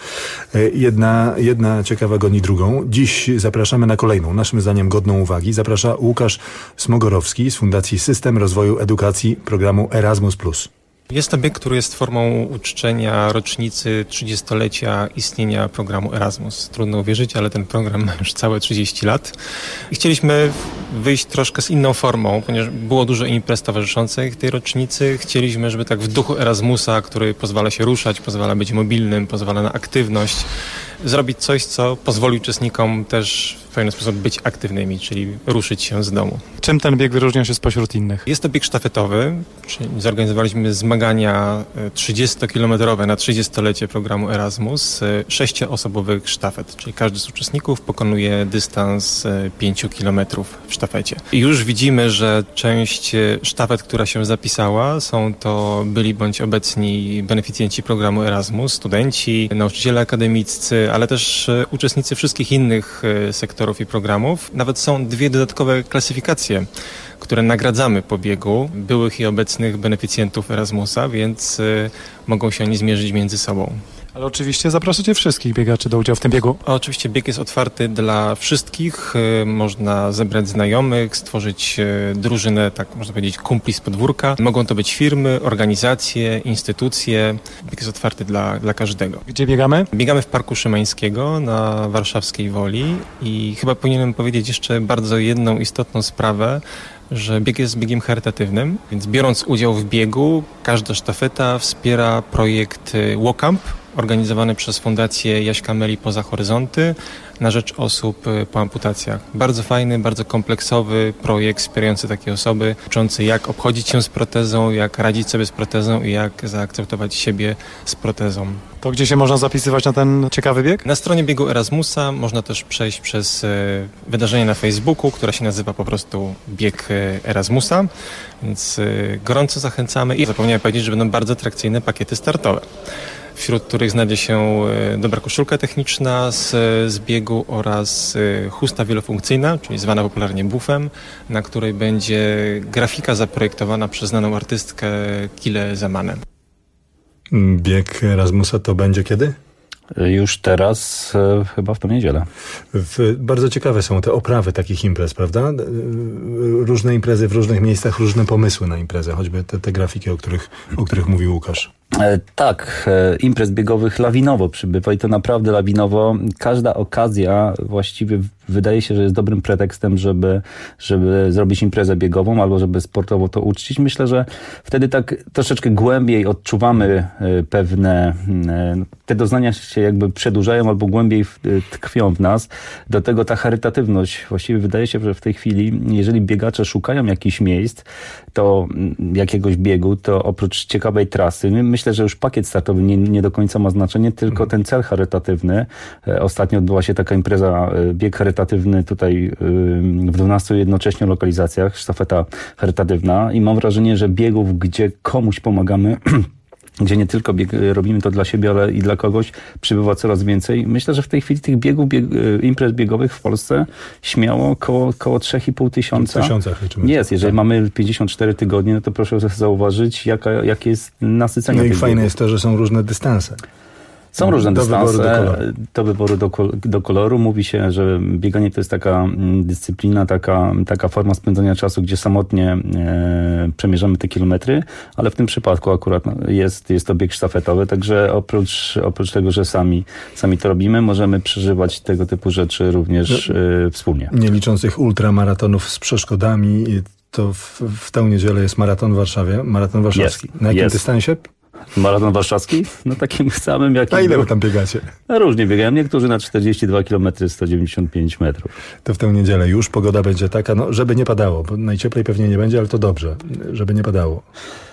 Jedna ciekawa goni drugą. Dziś zapraszamy na kolejną, naszym zdaniem godną uwagi. Zaprasza Łukasz Smogorowski z Fundacji System Rozwoju Edukacji programu Erasmus+. Jest to bieg, który jest formą uczczenia rocznicy 30-lecia istnienia programu Erasmus. Trudno uwierzyć, ale ten program ma już całe 30 lat. I chcieliśmy wyjść troszkę z inną formą, ponieważ było dużo imprez towarzyszących tej rocznicy. Chcieliśmy, żeby tak w duchu Erasmusa, który pozwala się ruszać, pozwala być mobilnym, pozwala na aktywność, zrobić coś, co pozwoli uczestnikom też w pewien sposób być aktywnymi, czyli ruszyć się z domu. Czym ten bieg wyróżnia się spośród innych? Jest to bieg sztafetowy, czyli zorganizowaliśmy zmagania 30-kilometrowe na 30-lecie programu Erasmus, 6-osobowych sztafet, czyli każdy z uczestników pokonuje dystans 5 kilometrów w sztafecie. I już widzimy, że część sztafet, która się zapisała, są to byli bądź obecni beneficjenci programu Erasmus, studenci, nauczyciele akademiccy, ale też uczestnicy wszystkich innych sektorów i programów. Nawet są 2 dodatkowe klasyfikacje, które nagradzamy po biegu byłych i obecnych beneficjentów Erasmusa, więc mogą się oni zmierzyć między sobą. Ale oczywiście zapraszacie wszystkich biegaczy do udziału w tym biegu. Oczywiście bieg jest otwarty dla wszystkich. Można zebrać znajomych, stworzyć drużynę, tak można powiedzieć, kumpli z podwórka. Mogą to być firmy, organizacje, instytucje. Bieg jest otwarty dla każdego. Gdzie biegamy? Biegamy w Parku Szymańskiego na Warszawskiej Woli i chyba powinienem powiedzieć jeszcze bardzo jedną istotną sprawę, że bieg jest biegiem charytatywnym, więc biorąc udział w biegu, każda sztafeta wspiera projekt Walkamp, organizowany przez Fundację Jaśka Meli Poza Horyzonty na rzecz osób po amputacjach. Bardzo fajny, bardzo kompleksowy projekt wspierający takie osoby, uczący jak obchodzić się z protezą, jak radzić sobie z protezą i jak zaakceptować siebie z protezą. To gdzie się można zapisywać na ten ciekawy bieg? Na stronie biegu Erasmusa można też przejść przez wydarzenie na Facebooku, które się nazywa po prostu Bieg Erasmusa, więc gorąco zachęcamy i zapomniałem powiedzieć, że będą bardzo atrakcyjne pakiety startowe, wśród których znajdzie się dobra koszulka techniczna z biegu oraz chusta wielofunkcyjna, czyli zwana popularnie bufem, na której będzie grafika zaprojektowana przez znaną artystkę Kile Zemanem. Bieg Erasmusa to będzie kiedy? Już teraz, chyba w tę niedzielę. Bardzo ciekawe są te oprawy takich imprez, prawda? Różne imprezy w różnych miejscach, różne pomysły na imprezę, choćby te grafiki, o których mówił Łukasz. Tak, imprez biegowych lawinowo przybywa i to naprawdę lawinowo. Każda okazja właściwie wydaje się, że jest dobrym pretekstem, żeby zrobić imprezę biegową albo żeby sportowo to uczcić. Myślę, że wtedy tak troszeczkę głębiej odczuwamy pewne, te doznania się jakby przedłużają albo głębiej tkwią w nas. Do tego ta charytatywność, właściwie wydaje się, że w tej chwili, jeżeli biegacze szukają jakichś miejsc, to jakiegoś biegu, to oprócz ciekawej trasy, myślę, że już pakiet startowy nie do końca ma znaczenie, tylko ten cel charytatywny. Ostatnio odbyła się taka impreza, bieg charytatywny tutaj w 12 jednocześnie lokalizacjach, sztafeta charytatywna i mam wrażenie, że biegów, gdzie komuś pomagamy, gdzie nie tylko robimy to dla siebie, ale i dla kogoś, przybywa coraz więcej. Myślę, że w tej chwili tych imprez biegowych w Polsce śmiało koło 3,5 tysiąca. Jest, jeżeli mamy 54 tygodnie, no to proszę zauważyć, jakie jest nasycenie. No i fajne jest to, że są różne dystanse. Są różne dystanse do wyboru do koloru. Mówi się, że bieganie to jest taka dyscyplina, taka forma spędzania czasu, gdzie samotnie przemierzamy te kilometry, ale w tym przypadku akurat jest to bieg sztafetowy, także oprócz tego, że sami to robimy, możemy przeżywać tego typu rzeczy również wspólnie. Nie licząc tych ultramaratonów z przeszkodami, to w tę niedzielę jest maraton w Warszawie, maraton warszawski. Na jakim dystansie? Maraton warszawski? No takim samym jak... A ile wy tam biegacie? Różnie biegają. Niektórzy na 42 km 195 metrów. To w tę niedzielę już pogoda będzie taka, no żeby nie padało, bo najcieplej pewnie nie będzie, ale to dobrze, żeby nie padało.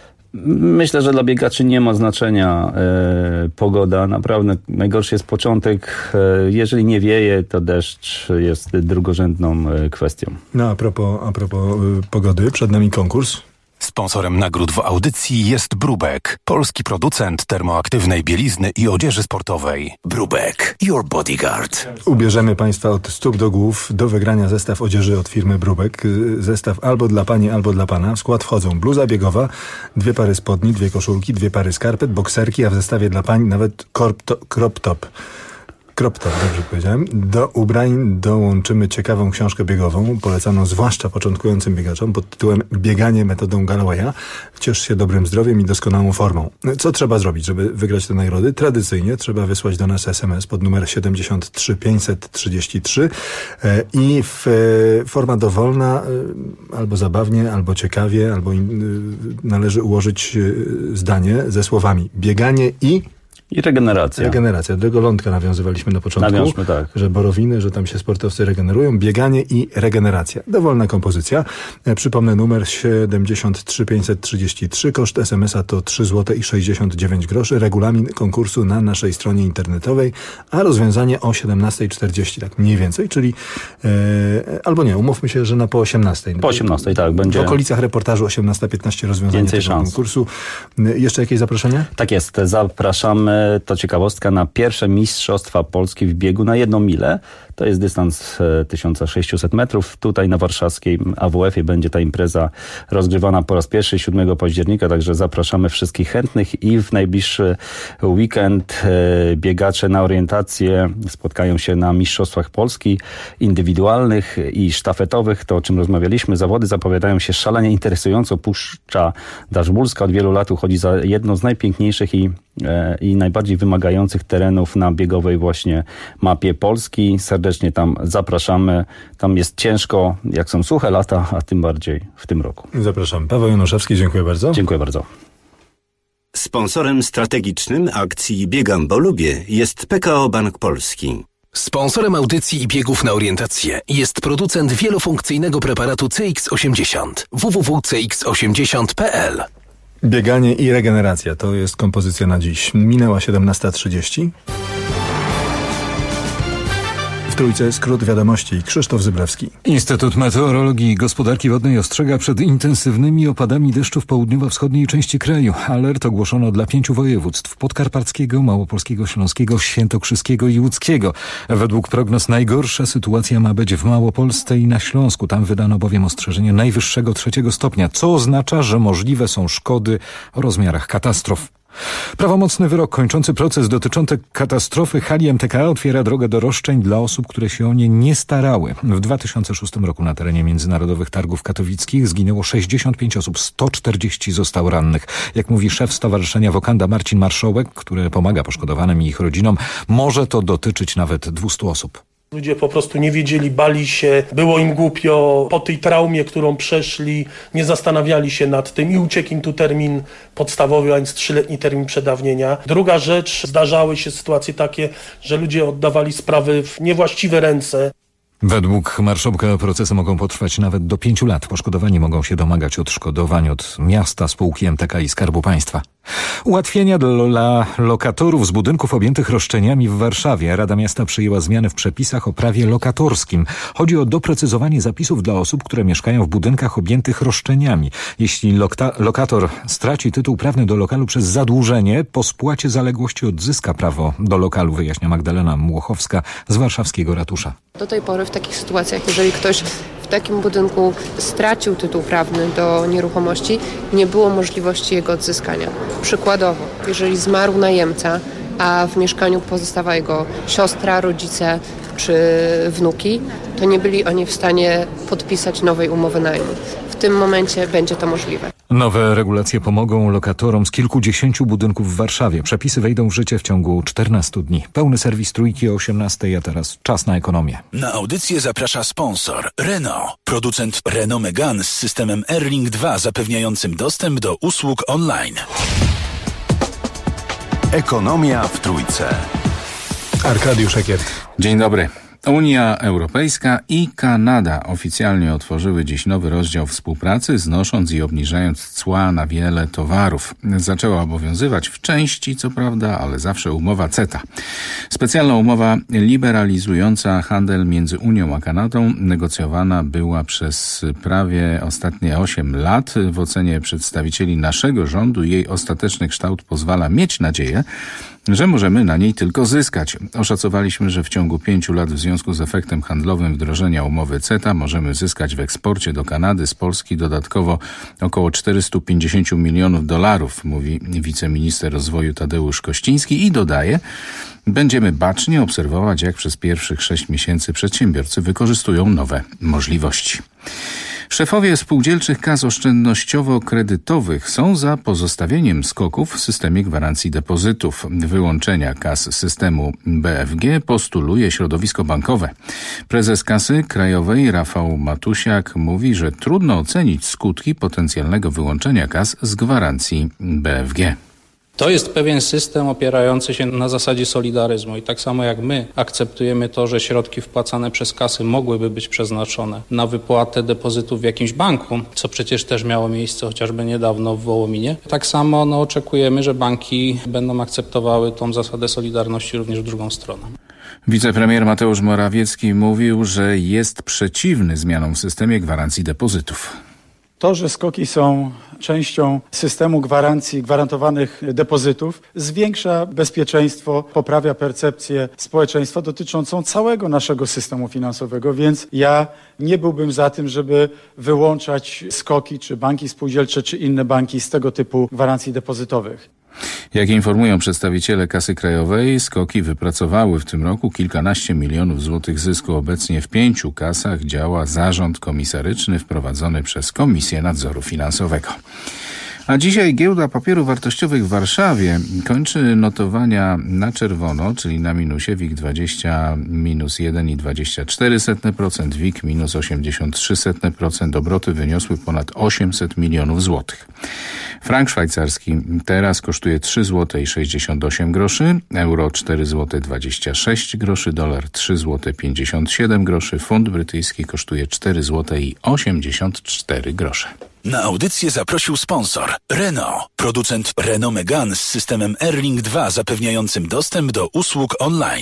Myślę, że dla biegaczy nie ma znaczenia pogoda. Naprawdę najgorszy jest początek. Jeżeli nie wieje, to deszcz jest drugorzędną kwestią. No a propos pogody, przed nami konkurs. Sponsorem nagród w audycji jest Brubek, polski producent termoaktywnej bielizny i odzieży sportowej. Brubek, your bodyguard. Ubierzemy Państwa od stóp do głów. Do wygrania zestaw odzieży od firmy Brubek. Zestaw albo dla Pani, albo dla Pana. W skład wchodzą bluza biegowa, 2 pary spodni, 2 koszulki, 2 pary skarpet, bokserki, a w zestawie dla Pani nawet crop top, dobrze powiedziałem. Do ubrań dołączymy ciekawą książkę biegową, polecaną zwłaszcza początkującym biegaczom pod tytułem Bieganie metodą Gallowaya. Ciesz się dobrym zdrowiem i doskonałą formą. Co trzeba zrobić, żeby wygrać te nagrody? Tradycyjnie trzeba wysłać do nas SMS pod numer 73533 i forma dowolna, albo zabawnie, albo ciekawie, albo należy ułożyć zdanie ze słowami bieganie i regeneracja. Regeneracja. Do tego lądka nawiązywaliśmy na początku. Nawiążmy, tak. Że borowiny, że tam się sportowcy regenerują. Bieganie i regeneracja. Dowolna kompozycja. Przypomnę numer 73533. Koszt SMS-a to 3,69 zł. Regulamin konkursu na naszej stronie internetowej, a rozwiązanie o 17:40, tak mniej więcej, czyli albo nie, umówmy się, że na po 18:00. Po 18:00, tak. Będzie w okolicach reportażu 18:15 rozwiązanie więcej tego szans. konkursu. Jeszcze jakieś zaproszenia? Tak jest. Zapraszamy. To ciekawostka na pierwsze Mistrzostwa Polski w biegu na 1 milę. To jest dystans 1600 metrów. Tutaj na warszawskiej AWF-ie będzie ta impreza rozgrywana po raz pierwszy 7 października, także zapraszamy wszystkich chętnych i w najbliższy weekend biegacze na orientację spotkają się na Mistrzostwach Polski indywidualnych i sztafetowych. To, o czym rozmawialiśmy, zawody zapowiadają się szalenie interesująco. Puszcza Daszbólska od wielu lat uchodzi za jedno z najpiękniejszych i najbardziej wymagających terenów na biegowej właśnie mapie Polski. Serdecznie tam zapraszamy. Tam jest ciężko, jak są suche lata, a tym bardziej w tym roku. Zapraszam. Paweł Januszewski, dziękuję bardzo. Dziękuję bardzo. Sponsorem strategicznym akcji Biegam, bo lubię jest PKO Bank Polski. Sponsorem audycji i biegów na orientację jest producent wielofunkcyjnego preparatu CX80 www.cx80.pl. Bieganie i regeneracja to jest kompozycja na dziś. Minęła 17:30. W Trójce skrót wiadomości. Krzysztof Zyblewski. Instytut Meteorologii i Gospodarki Wodnej ostrzega przed intensywnymi opadami deszczu w południowo-wschodniej części kraju. Alert ogłoszono dla 5 województw: podkarpackiego, małopolskiego, śląskiego, świętokrzyskiego i łódzkiego. Według prognoz najgorsza sytuacja ma być w Małopolsce i na Śląsku. Tam wydano bowiem ostrzeżenie najwyższego 3 stopnia, co oznacza, że możliwe są szkody o rozmiarach katastrof. Prawomocny wyrok kończący proces dotyczący katastrofy hali MTK otwiera drogę do roszczeń dla osób, które się o nie nie starały. W 2006 roku na terenie Międzynarodowych Targów Katowickich zginęło 65 osób, 140 zostało rannych. Jak mówi szef Stowarzyszenia Wokanda Marcin Marszołek, który pomaga poszkodowanym i ich rodzinom, może to dotyczyć nawet 200 osób. Ludzie po prostu nie wiedzieli, bali się, było im głupio. Po tej traumie, którą przeszli, nie zastanawiali się nad tym i uciekł im tu termin podstawowy, a więc 3-letni termin przedawnienia. Druga rzecz, zdarzały się sytuacje takie, że ludzie oddawali sprawy w niewłaściwe ręce. Według Marszałka procesy mogą potrwać nawet do 5 lat. Poszkodowani mogą się domagać odszkodowań od miasta, spółki MTK i Skarbu Państwa. Ułatwienia dla lokatorów z budynków objętych roszczeniami w Warszawie. Rada Miasta przyjęła zmiany w przepisach o prawie lokatorskim. Chodzi o doprecyzowanie zapisów dla osób, które mieszkają w budynkach objętych roszczeniami. Jeśli lokator straci tytuł prawny do lokalu przez zadłużenie, po spłacie zaległości odzyska prawo do lokalu, wyjaśnia Magdalena Młochowska z warszawskiego ratusza. Do tej pory w takich sytuacjach, jeżeli ktoś w takim budynku stracił tytuł prawny do nieruchomości, nie było możliwości jego odzyskania. Przykładowo, jeżeli zmarł najemca, a w mieszkaniu pozostała jego siostra, rodzice czy wnuki, to nie byli oni w stanie podpisać nowej umowy najmu. W tym momencie będzie to możliwe. Nowe regulacje pomogą lokatorom z kilkudziesięciu budynków w Warszawie. Przepisy wejdą w życie w ciągu 14 dni. Pełny serwis Trójki o 18:00, a teraz czas na ekonomię. Na audycję zaprasza sponsor Renault. Producent Renault Megane z systemem Airlink 2 zapewniającym dostęp do usług online. Ekonomia w Trójce. Arkadiusz Ekier. Dzień dobry. Unia Europejska i Kanada oficjalnie otworzyły dziś nowy rozdział współpracy, znosząc i obniżając cła na wiele towarów. Zaczęła obowiązywać w części, co prawda, ale zawsze umowa CETA. Specjalna umowa liberalizująca handel między Unią a Kanadą negocjowana była przez prawie ostatnie 8 lat. W ocenie przedstawicieli naszego rządu jej ostateczny kształt pozwala mieć nadzieję, że możemy na niej tylko zyskać. Oszacowaliśmy, że w ciągu 5 lat w związku z efektem handlowym wdrożenia umowy CETA możemy zyskać w eksporcie do Kanady z Polski dodatkowo około $450 milionów, mówi wiceminister rozwoju Tadeusz Kościński i dodaje: będziemy bacznie obserwować, jak przez pierwszych 6 miesięcy przedsiębiorcy wykorzystują nowe możliwości. Szefowie spółdzielczych kas oszczędnościowo-kredytowych są za pozostawieniem SKOK-ów w systemie gwarancji depozytów. Wyłączenia kas z systemu BFG postuluje środowisko bankowe. Prezes Kasy Krajowej Rafał Matusiak mówi, że trudno ocenić skutki potencjalnego wyłączenia kas z gwarancji BFG. To jest pewien system opierający się na zasadzie solidaryzmu i tak samo jak my akceptujemy to, że środki wpłacane przez kasy mogłyby być przeznaczone na wypłatę depozytów w jakimś banku, co przecież też miało miejsce chociażby niedawno w Wołominie, tak samo oczekujemy, że banki będą akceptowały tą zasadę solidarności również w drugą stronę. Wicepremier Mateusz Morawiecki mówił, że jest przeciwny zmianom w systemie gwarancji depozytów. To, że SKOK-i są częścią systemu gwarancji, gwarantowanych depozytów, zwiększa bezpieczeństwo, poprawia percepcję społeczeństwa dotyczącą całego naszego systemu finansowego, więc ja nie byłbym za tym, żeby wyłączać SKOK-i, czy banki spółdzielcze, czy inne banki z tego typu gwarancji depozytowych. Jak informują przedstawiciele Kasy Krajowej, SKOK-i wypracowały w tym roku kilkanaście milionów złotych zysku. Obecnie w 5 kasach działa zarząd komisaryczny wprowadzony przez Komisję Nadzoru Finansowego. A dzisiaj giełda papierów wartościowych w Warszawie kończy notowania na czerwono, czyli na minusie. WIG20 minus 1,24%, WIG minus 0,83%. Obroty wyniosły ponad 800 milionów złotych. Frank szwajcarski teraz kosztuje 3,68 zł, euro 4,26 zł, dolar 3,57 zł, funt brytyjski kosztuje 4,84 zł. Na audycję zaprosił sponsor Renault, producent Renault Megane z systemem Airlink 2 zapewniającym dostęp do usług online.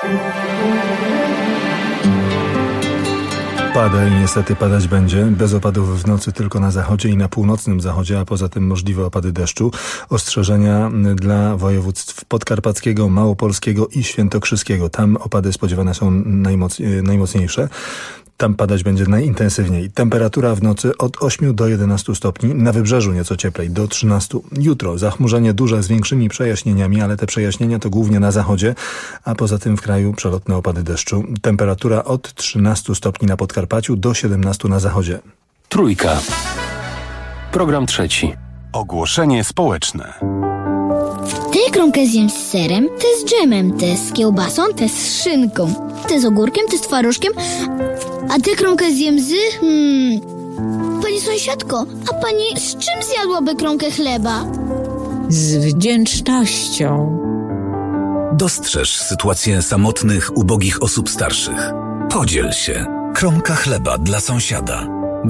Pada i niestety padać będzie. Bez opadów w nocy tylko na zachodzie i na północnym zachodzie, a poza tym możliwe opady deszczu. Ostrzeżenia dla województw podkarpackiego, małopolskiego i świętokrzyskiego. Tam opady spodziewane są najmocniejsze. Tam padać będzie najintensywniej. Temperatura w nocy od 8 do 11 stopni. Na wybrzeżu nieco cieplej, do 13. Jutro zachmurzenie duże z większymi przejaśnieniami, ale te przejaśnienia to głównie na zachodzie, a poza tym w kraju przelotne opady deszczu. Temperatura od 13 stopni na Podkarpaciu do 17 na zachodzie. Trójka. Program trzeci. Ogłoszenie społeczne. Tę kromkę zjem z serem, tę z dżemem, tę z kiełbasą, tę z szynką, tę z ogórkiem, tę z twarożkiem, a tę kromkę zjem z... Pani sąsiadko, a pani z czym zjadłaby kromkę chleba? Z wdzięcznością. Dostrzeż sytuację samotnych, ubogich osób starszych. Podziel się. Kromka chleba dla sąsiada.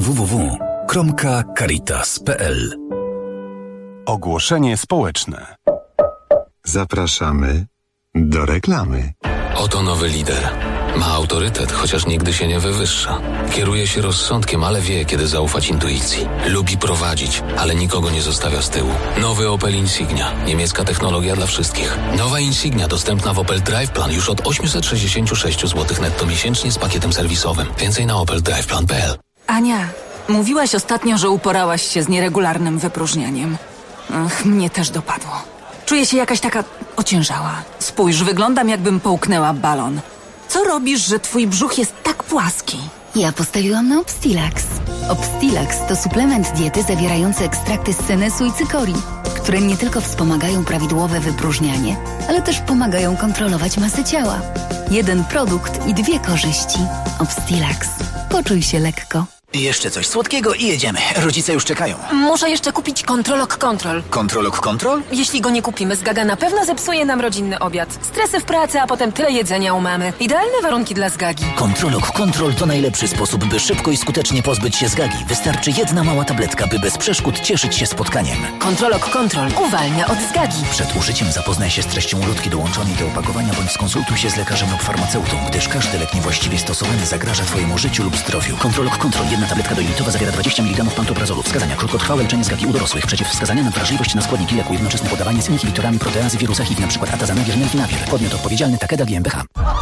www.kromkacaritas.pl. Ogłoszenie społeczne. Zapraszamy do reklamy. Oto nowy lider. Ma autorytet, chociaż nigdy się nie wywyższa. Kieruje się rozsądkiem, ale wie, kiedy zaufać intuicji. Lubi prowadzić, ale nikogo nie zostawia z tyłu. Nowy Opel Insignia. Niemiecka technologia dla wszystkich. Nowa Insignia dostępna w Opel Drive Plan już od 866 zł netto miesięcznie z pakietem serwisowym. Więcej na opeldriveplan.pl. Ania, mówiłaś ostatnio, że uporałaś się z nieregularnym wypróżnianiem. Mnie też dopadło. Czuję się jakaś taka ociężała. Spójrz, wyglądam jakbym połknęła balon. Co robisz, że twój brzuch jest tak płaski? Ja postawiłam na Obstilax. Obstilax to suplement diety zawierający ekstrakty z senesu i cykorii, które nie tylko wspomagają prawidłowe wypróżnianie, ale też pomagają kontrolować masę ciała. Jeden produkt i 2 korzyści. Obstilax. Poczuj się lekko. Jeszcze coś słodkiego i jedziemy. Rodzice już czekają. Muszę jeszcze kupić Kontrolok Kontrol. Kontrolok Kontrol? Jeśli go nie kupimy, Zgaga na pewno zepsuje nam rodzinny obiad. Stresy w pracy, a potem tyle jedzenia u mamy. Idealne warunki dla Zgagi. Kontrolok Kontrol to najlepszy sposób, by szybko i skutecznie pozbyć się Zgagi. Wystarczy jedna mała tabletka, by bez przeszkód cieszyć się spotkaniem. Kontrolok Kontrol uwalnia od Zgagi. Przed użyciem zapoznaj się z treścią ulotki dołączonej do opakowania bądź skonsultuj się z lekarzem lub farmaceutą, gdyż każdy lek niewłaściwie stosowany zagraża Twojemu życiu lub zdrowiu. Kontrolok Kontrol. Jedna tabletka dojlitowa zawiera 20 mg pantoprazolu. Wskazania: krótkotrwałe leczenie Zgagi u dorosłych. Przeciwwskazania na wrażliwość na składniki leku. Jednoczesne podawanie z inhibitorami proteazy wirusa HIV, np. atazanawir, nelfinawir. Podmiot odpowiedzialny: Takeda GmbH.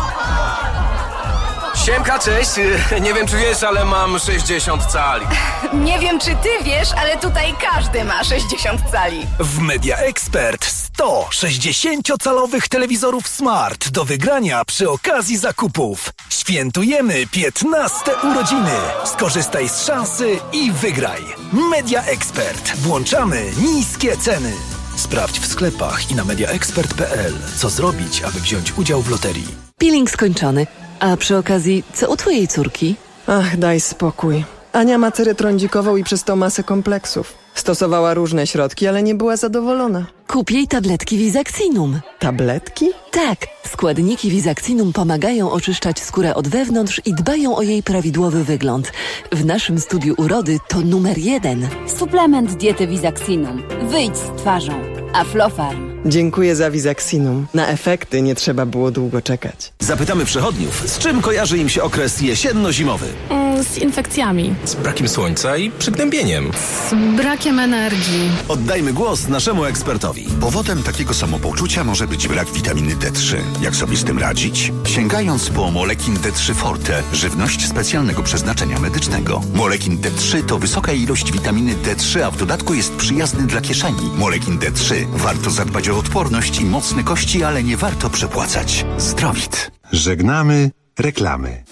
Siemka, cześć. Nie wiem, czy wiesz, ale mam 60 cali. Nie wiem, czy ty wiesz, ale tutaj każdy ma 60 cali. W Media Expert 100 60-calowych telewizorów Smart do wygrania przy okazji zakupów. Świętujemy 15 urodziny. Skorzystaj z szansy i wygraj. Media Expert. Włączamy niskie ceny. Sprawdź w sklepach i na mediaexpert.pl, co zrobić, aby wziąć udział w loterii. Peeling skończony. A przy okazji, co u twojej córki? Ach, daj spokój. Ania ma cerę trądzikową i przez to masę kompleksów. Stosowała różne środki, ale nie była zadowolona. Kup jej tabletki Visactinum. Tabletki? Tak. Składniki Visactinum pomagają oczyszczać skórę od wewnątrz i dbają o jej prawidłowy wygląd. W naszym studiu urody to numer 1. Suplement diety Visactinum. Wyjdź z twarzą. Aflofarm. Dziękuję za Visactinum. Na efekty nie trzeba było długo czekać. Zapytamy przechodniów, z czym kojarzy im się okres jesienno-zimowy? Z infekcjami. Z brakiem słońca i przygnębieniem. Z brakiem energii. Oddajmy głos naszemu ekspertowi. Powodem takiego samopoczucia może być brak witaminy D3. Jak sobie z tym radzić? Sięgając po Molekin D3 Forte, żywność specjalnego przeznaczenia medycznego. Molekin D3 to wysoka ilość witaminy D3, a w dodatku jest przyjazny dla kieszeni. Molekin D3. Warto zadbać o odporność i mocne kości, ale nie warto przepłacać. Zdrowit. Żegnamy reklamy.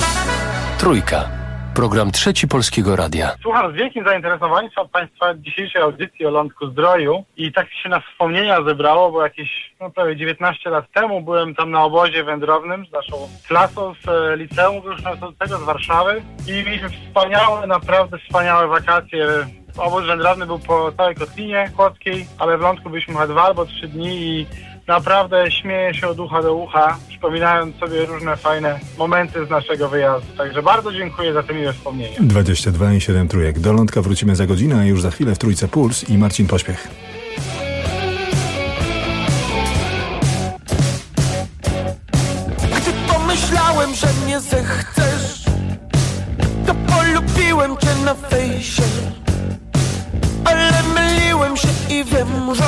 Trójka. Program Trzeci Polskiego Radia. Słucham z wielkim zainteresowaniem Państwa dzisiejszej audycji o Lądku Zdroju i tak się na wspomnienia zebrało, bo jakieś prawie 19 lat temu byłem tam na obozie wędrownym z naszą klasą z liceum wykształcącego z Warszawy i mieliśmy wspaniałe, naprawdę wspaniałe wakacje. Obóz wędrowny był po całej Kotlinie Kłodzkiej, ale w Lądku byliśmy chyba 2 albo 3 dni i naprawdę śmieję się od ucha do ucha, przypominając sobie różne fajne momenty z naszego wyjazdu. Także bardzo dziękuję za te miłe wspomnienia. 22,7 trójek. Do Lądka wrócimy za godzinę, a już za chwilę w Trójce Puls i Marcin Pośpiech. Gdy pomyślałem, że mnie zechcesz, to polubiłem cię na fejsie. Ale myliłem się i wiem, że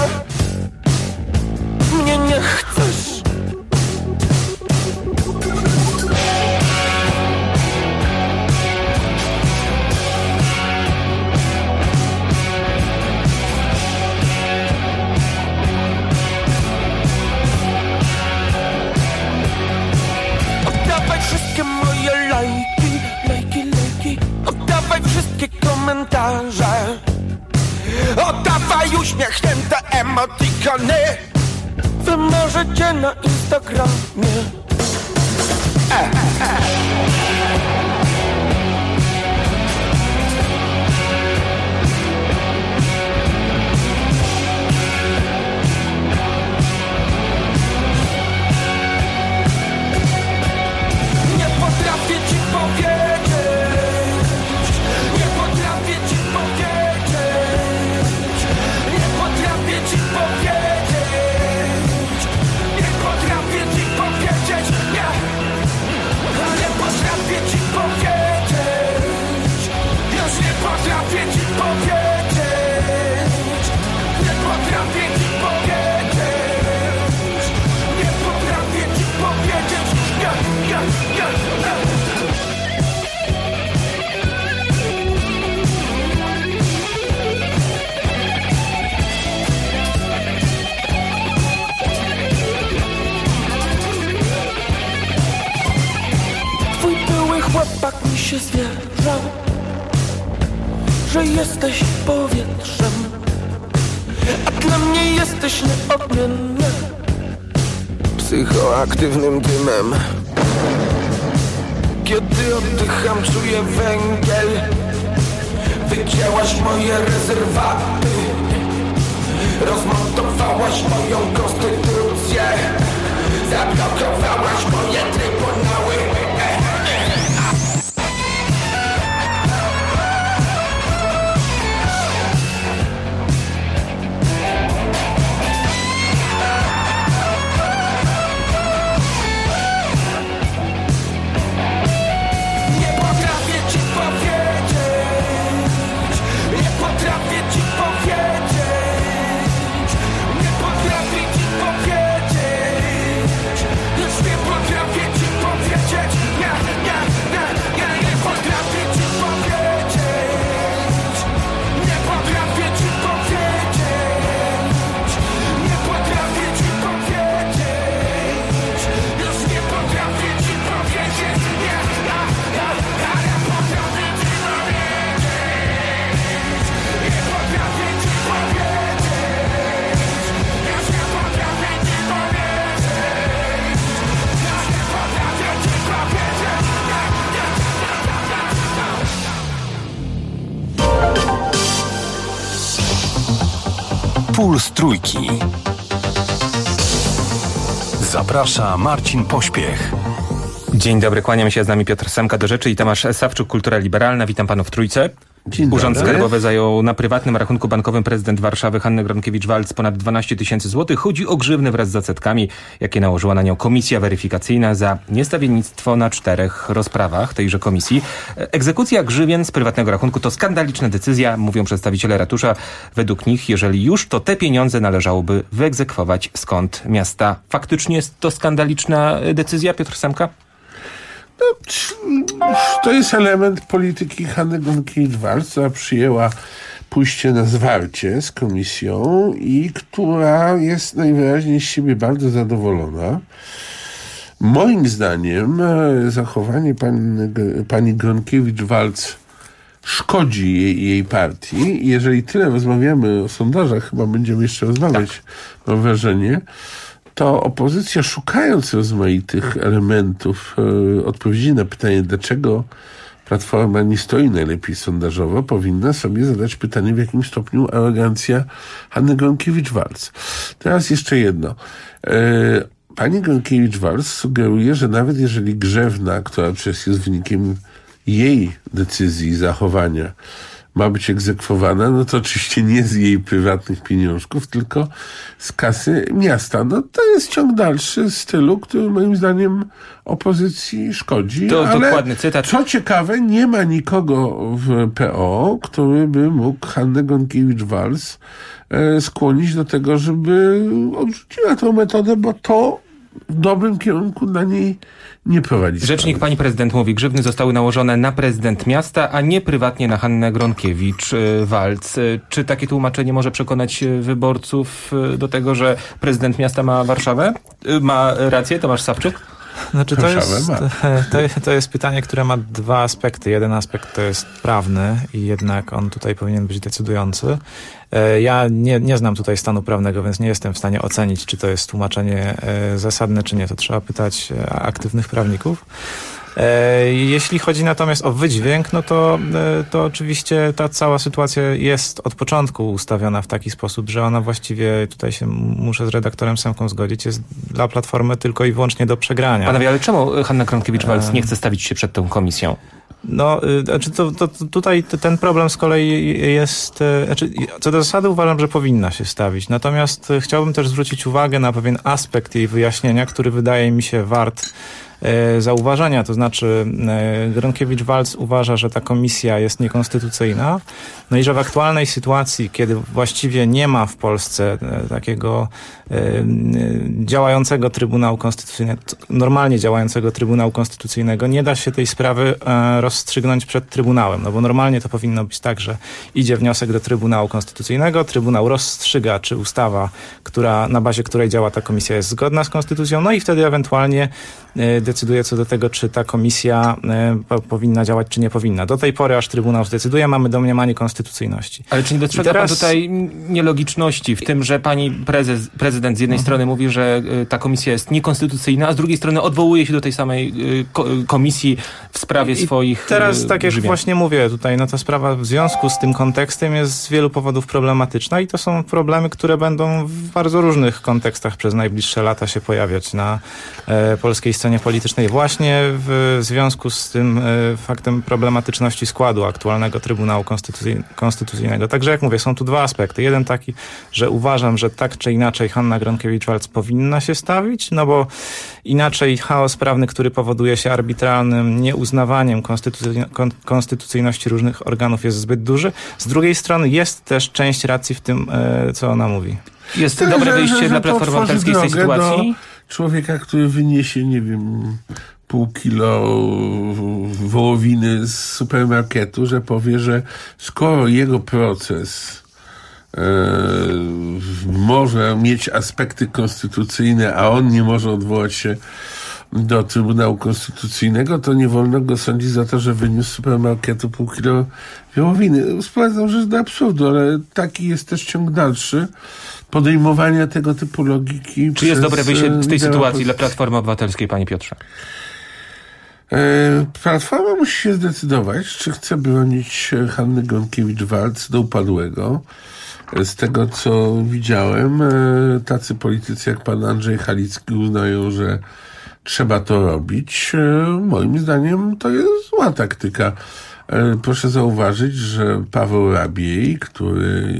mnie nie chcesz. Oddawaj wszystkie moje lajki, oddawaj wszystkie komentarze. Oddawaj uśmiechnięte emotikony. Wymarzycie na Instagramie. Nie potrafię ci powiedzieć. Nie potrafię ci powiedzieć. Nie potrafię ci powiedzieć. Nie potrafię ci powiedzieć. Nie. Nie potrafię ci powiedzieć. Już nie potrafię ci powiedzieć. Nie potrafię ci powiedzieć. Nie potrafię ci powiedzieć. Twój były chłopak mi się zwierzał, że jesteś powietrzem, a dla mnie jesteś nieodmienny, psychoaktywnym dymem. Kiedy oddycham, czuję węgiel wygięłaś moje rezerwaty, rozmontowałaś moją konstytucję, zablokowałaś moje trybunały. Puls Trójki. Zaprasza Marcin Pośpiech. Dzień dobry, kłaniam się, z nami Piotr Semka do rzeczy i Tomasz Sawczuk, Kultura Liberalna. Witam panów w Trójce. Urząd Skarbowy zajął na prywatnym rachunku bankowym prezydent Warszawy Hanny Gronkiewicz-Waltz ponad 12 000 złotych. Chodzi o grzywnę wraz z odsetkami, jakie nałożyła na nią komisja weryfikacyjna za niestawiennictwo na 4 rozprawach tejże komisji. Egzekucja grzywien z prywatnego rachunku to skandaliczna decyzja, mówią przedstawiciele ratusza. Według nich, jeżeli już, to te pieniądze należałoby wyegzekwować z kont miasta. Faktycznie jest to skandaliczna decyzja, Piotr Semka? No, to jest element polityki Hanny Gronkiewicz-Waltz, która przyjęła pójście na zwarcie z komisją i która jest najwyraźniej z siebie bardzo zadowolona. Moim zdaniem zachowanie pani Gronkiewicz-Waltz szkodzi jej partii. Jeżeli tyle rozmawiamy o sondażach, chyba będziemy jeszcze rozmawiać, mam wrażenie, to opozycja, szukając rozmaitych elementów odpowiedzi na pytanie, dlaczego Platforma nie stoi najlepiej sondażowo, powinna sobie zadać pytanie, w jakim stopniu arogancja Hanny Gronkiewicz-Waltz. Teraz jeszcze jedno. Pani Gronkiewicz-Waltz sugeruje, że nawet jeżeli grzewna, która przecież jest wynikiem jej decyzji, zachowania, ma być egzekwowana, no to oczywiście nie z jej prywatnych pieniążków, tylko z kasy miasta. No to jest ciąg dalszy stylu, który moim zdaniem opozycji szkodzi. To ale dokładny cytat. Co ciekawe, nie ma nikogo w PO, który by mógł Hannę Gronkiewicz-Waltz skłonić do tego, żeby odrzuciła tę metodę, bo to w dobrym kierunku dla niej nie prowadzi. Rzecznik pani prezydent mówi, grzywny zostały nałożone na prezydent miasta, a nie prywatnie na Hannę Gronkiewicz-Waltz. Czy takie tłumaczenie może przekonać wyborców do tego, że prezydent miasta ma Warszawę? Ma rację, Tomasz Sawczuk? Znaczy to jest pytanie, które ma dwa aspekty. Jeden aspekt to jest prawny i jednak on tutaj powinien być decydujący. Ja nie znam tutaj stanu prawnego, więc nie jestem w stanie ocenić, czy to jest tłumaczenie zasadne, czy nie. To trzeba pytać aktywnych prawników. Jeśli chodzi natomiast o wydźwięk, no to oczywiście ta cała sytuacja jest od początku ustawiona w taki sposób, że ona właściwie, tutaj się muszę z redaktorem Semką zgodzić, jest dla Platformy tylko i wyłącznie do przegrania. Panowie, ale czemu Hanna Gronkiewicz-Waltz nie chce stawić się przed tą komisją? No, znaczy tutaj ten problem z kolei jest, co do zasady uważam, że powinna się stawić. Natomiast chciałbym też zwrócić uwagę na pewien aspekt jej wyjaśnienia, który wydaje mi się wart zauważenia, to znaczy Gronkiewicz-Waltz uważa, że ta komisja jest niekonstytucyjna, no i że w aktualnej sytuacji, kiedy właściwie nie ma w Polsce takiego działającego Trybunału Konstytucyjnego, normalnie działającego Trybunału Konstytucyjnego, nie da się tej sprawy rozstrzygnąć przed Trybunałem, no bo normalnie to powinno być tak, że idzie wniosek do Trybunału Konstytucyjnego, Trybunał rozstrzyga, czy ustawa, na bazie której działa ta komisja, jest zgodna z Konstytucją, no i wtedy ewentualnie decyduje co do tego, czy ta komisja powinna działać, czy nie powinna. Do tej pory, aż Trybunał zdecyduje, mamy domniemanie konstytucyjności. Ale czy nie dostrzega pan tutaj nielogiczności w tym, że pani prezydent z jednej strony mówi, że ta komisja jest niekonstytucyjna, a z drugiej strony odwołuje się do tej samej komisji w sprawie swoich teraz, tak jak grzywien. właśnie mówię tutaj, no ta sprawa w związku z tym kontekstem jest z wielu powodów problematyczna i to są problemy, które będą w bardzo różnych kontekstach przez najbliższe lata się pojawiać na polskiej scenie politycznej. Właśnie w związku z tym faktem problematyczności składu aktualnego Trybunału Konstytucyjnego. Także jak mówię, są tu dwa aspekty. Jeden taki, że uważam, że tak czy inaczej Hanna Gronkiewicz-Waltz powinna się stawić, no bo inaczej chaos prawny, który powoduje się arbitralnym nieuznawaniem konstytucyjności różnych organów jest zbyt duży. Z drugiej strony jest też część racji w tym, co ona mówi. Jest dobre wyjście dla Platformy Obywatelskiej z tej sytuacji? Człowieka, który wyniesie, nie wiem, pół kilo wołowiny z supermarketu, że powie, że skoro jego proces może mieć aspekty konstytucyjne, a on nie może odwołać się do Trybunału Konstytucyjnego, to nie wolno go sądzić za to, że wyniósł z supermarketu pół kilo wołowiny. Sprowadzam rzecz do absurdu, ale taki jest też ciąg dalszy podejmowania tego typu logiki. Czy jest dobre wyjście z tej sytuacji dla Platformy Obywatelskiej, panie Piotrze? Platforma musi się zdecydować, czy chce bronić Hanny Gronkiewicz-Waltz do upadłego. Z tego, co widziałem, tacy politycy jak pan Andrzej Halicki uznają, że trzeba to robić. Moim zdaniem to jest zła taktyka. Proszę zauważyć, że Paweł Rabiej, który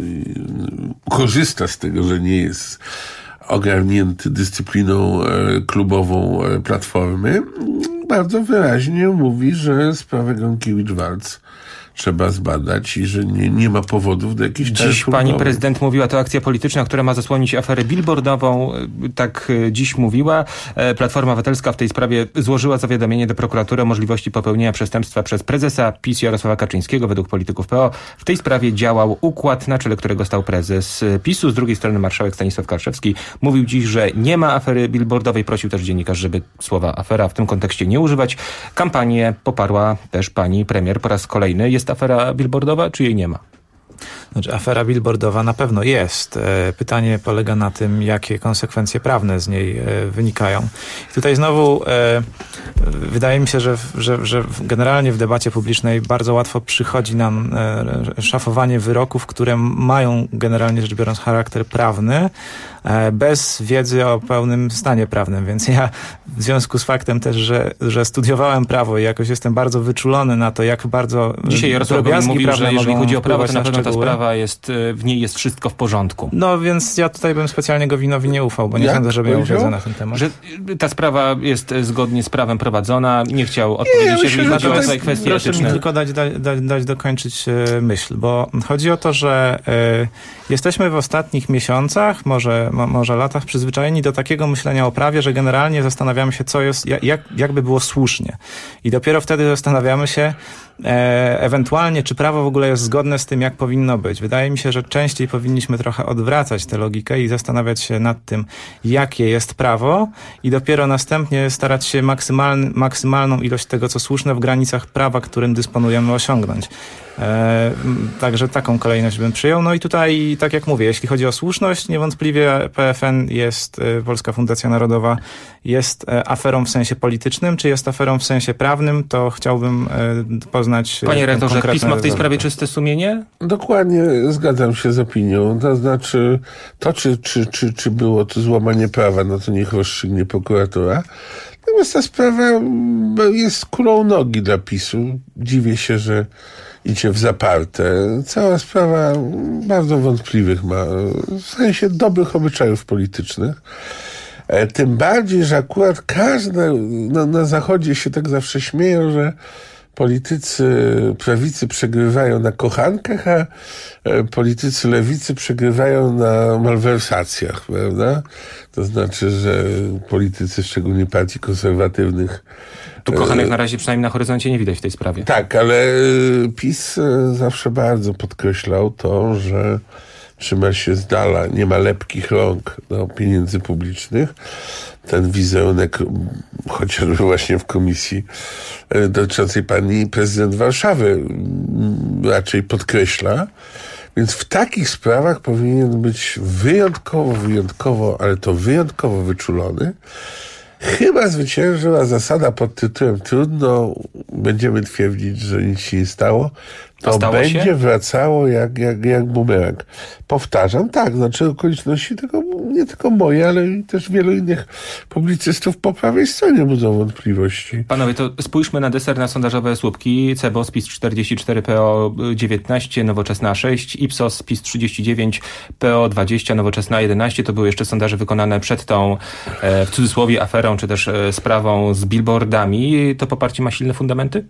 korzysta z tego, że nie jest ogarnięty dyscypliną klubową Platformy, bardzo wyraźnie mówi, że sprawę Gronkiewicz-Waltz trzeba zbadać i że nie ma powodów do jakichś... Dziś pani prezydent mówiła, to akcja polityczna, która ma zasłonić aferę billboardową. Tak dziś mówiła. Platforma Obywatelska w tej sprawie złożyła zawiadomienie do prokuratury o możliwości popełnienia przestępstwa przez prezesa PiS Jarosława Kaczyńskiego. Według polityków PO w tej sprawie działał układ, na czele którego stał prezes PiS-u. Z drugiej strony marszałek Stanisław Karczewski mówił dziś, że nie ma afery billboardowej. Prosił też dziennikarzy, żeby słowa afera w tym kontekście nie używać. Kampanię poparła też pani premier po raz kolejny. Jest afera billboardowa, czy jej nie ma? Znaczy, afera billboardowa na pewno jest. Pytanie polega na tym, jakie konsekwencje prawne z niej wynikają. I tutaj znowu wydaje mi się, że generalnie w debacie publicznej bardzo łatwo przychodzi nam szafowanie wyroków, które mają generalnie rzecz biorąc charakter prawny, bez wiedzy o pełnym stanie prawnym. Więc ja w związku z faktem też, że studiowałem prawo i jakoś jestem bardzo wyczulony na to, jak bardzo dzisiaj Jarosław Gowin mówił, że jeżeli chodzi o prawo, to na pewno ta sprawa jest, w niej jest wszystko w porządku. No więc ja tutaj bym specjalnie Gowinowi nie ufał, bo nie sądzę, żeby miał wiedzę na ten temat. Że ta sprawa jest zgodnie z prawem prowadzona. Nie chciał odpowiedzieć, jeżeli chodzi o te kwestie etyczne. Proszę mi tylko dać dokończyć myśl, bo chodzi o to, że jesteśmy w ostatnich miesiącach, może latach przyzwyczajeni do takiego myślenia o prawie, że generalnie zastanawiamy się, co jest, jak by było słusznie. I dopiero wtedy zastanawiamy się ewentualnie, czy prawo w ogóle jest zgodne z tym, jak powinno być. Wydaje mi się, że częściej powinniśmy trochę odwracać tę logikę i zastanawiać się nad tym, jakie jest prawo i dopiero następnie starać się maksymalną ilość tego, co słuszne w granicach prawa, którym dysponujemy, osiągnąć. Także taką kolejność bym przyjął. No i tutaj, tak jak mówię, jeśli chodzi o słuszność, niewątpliwie PFN jest, Polska Fundacja Narodowa jest aferą w sensie politycznym, czy jest aferą w sensie prawnym, to chciałbym poznać. Panie rektorze, PiS ma w tej sprawie czyste sumienie? Dokładnie, zgadzam się z opinią. To znaczy, to czy było to złamanie prawa, no to niech rozstrzygnie prokuratura. Natomiast ta sprawa jest kulą nogi dla PiS-u. Dziwię się, że idzie w zaparte. Cała sprawa bardzo wątpliwych ma, w sensie dobrych obyczajów politycznych. Tym bardziej, że akurat na Zachodzie się tak zawsze śmieją, że politycy prawicy przegrywają na kochankach, a politycy lewicy przegrywają na malwersacjach, prawda? To znaczy, że politycy, szczególnie partii konserwatywnych... Tu kochanek na razie przynajmniej na horyzoncie nie widać w tej sprawie. Tak, ale PiS zawsze bardzo podkreślał to, że trzyma się z dala, nie ma lepkich rąk do pieniędzy publicznych. Ten wizerunek, chociażby właśnie w komisji dotyczącej pani prezydent Warszawy raczej podkreśla. Więc w takich sprawach powinien być wyjątkowo, ale to wyjątkowo wyczulony. chyba zwyciężyła zasada pod tytułem trudno będziemy twierdzić, że nic się nie stało. To będzie wracało jak bumerang. Powtarzam, tak, znaczy okoliczności nie tylko moje, ale i też wielu innych publicystów po prawej stronie budzą wątpliwości. Panowie, to spójrzmy na deser na sondażowe słupki. CBOS PiS 44, PO 19, Nowoczesna 6, Ipsos PiS 39, PO 20, Nowoczesna 11. To były jeszcze sondaże wykonane przed tą, w cudzysłowie, aferą, czy też sprawą z billboardami. To poparcie ma silne fundamenty?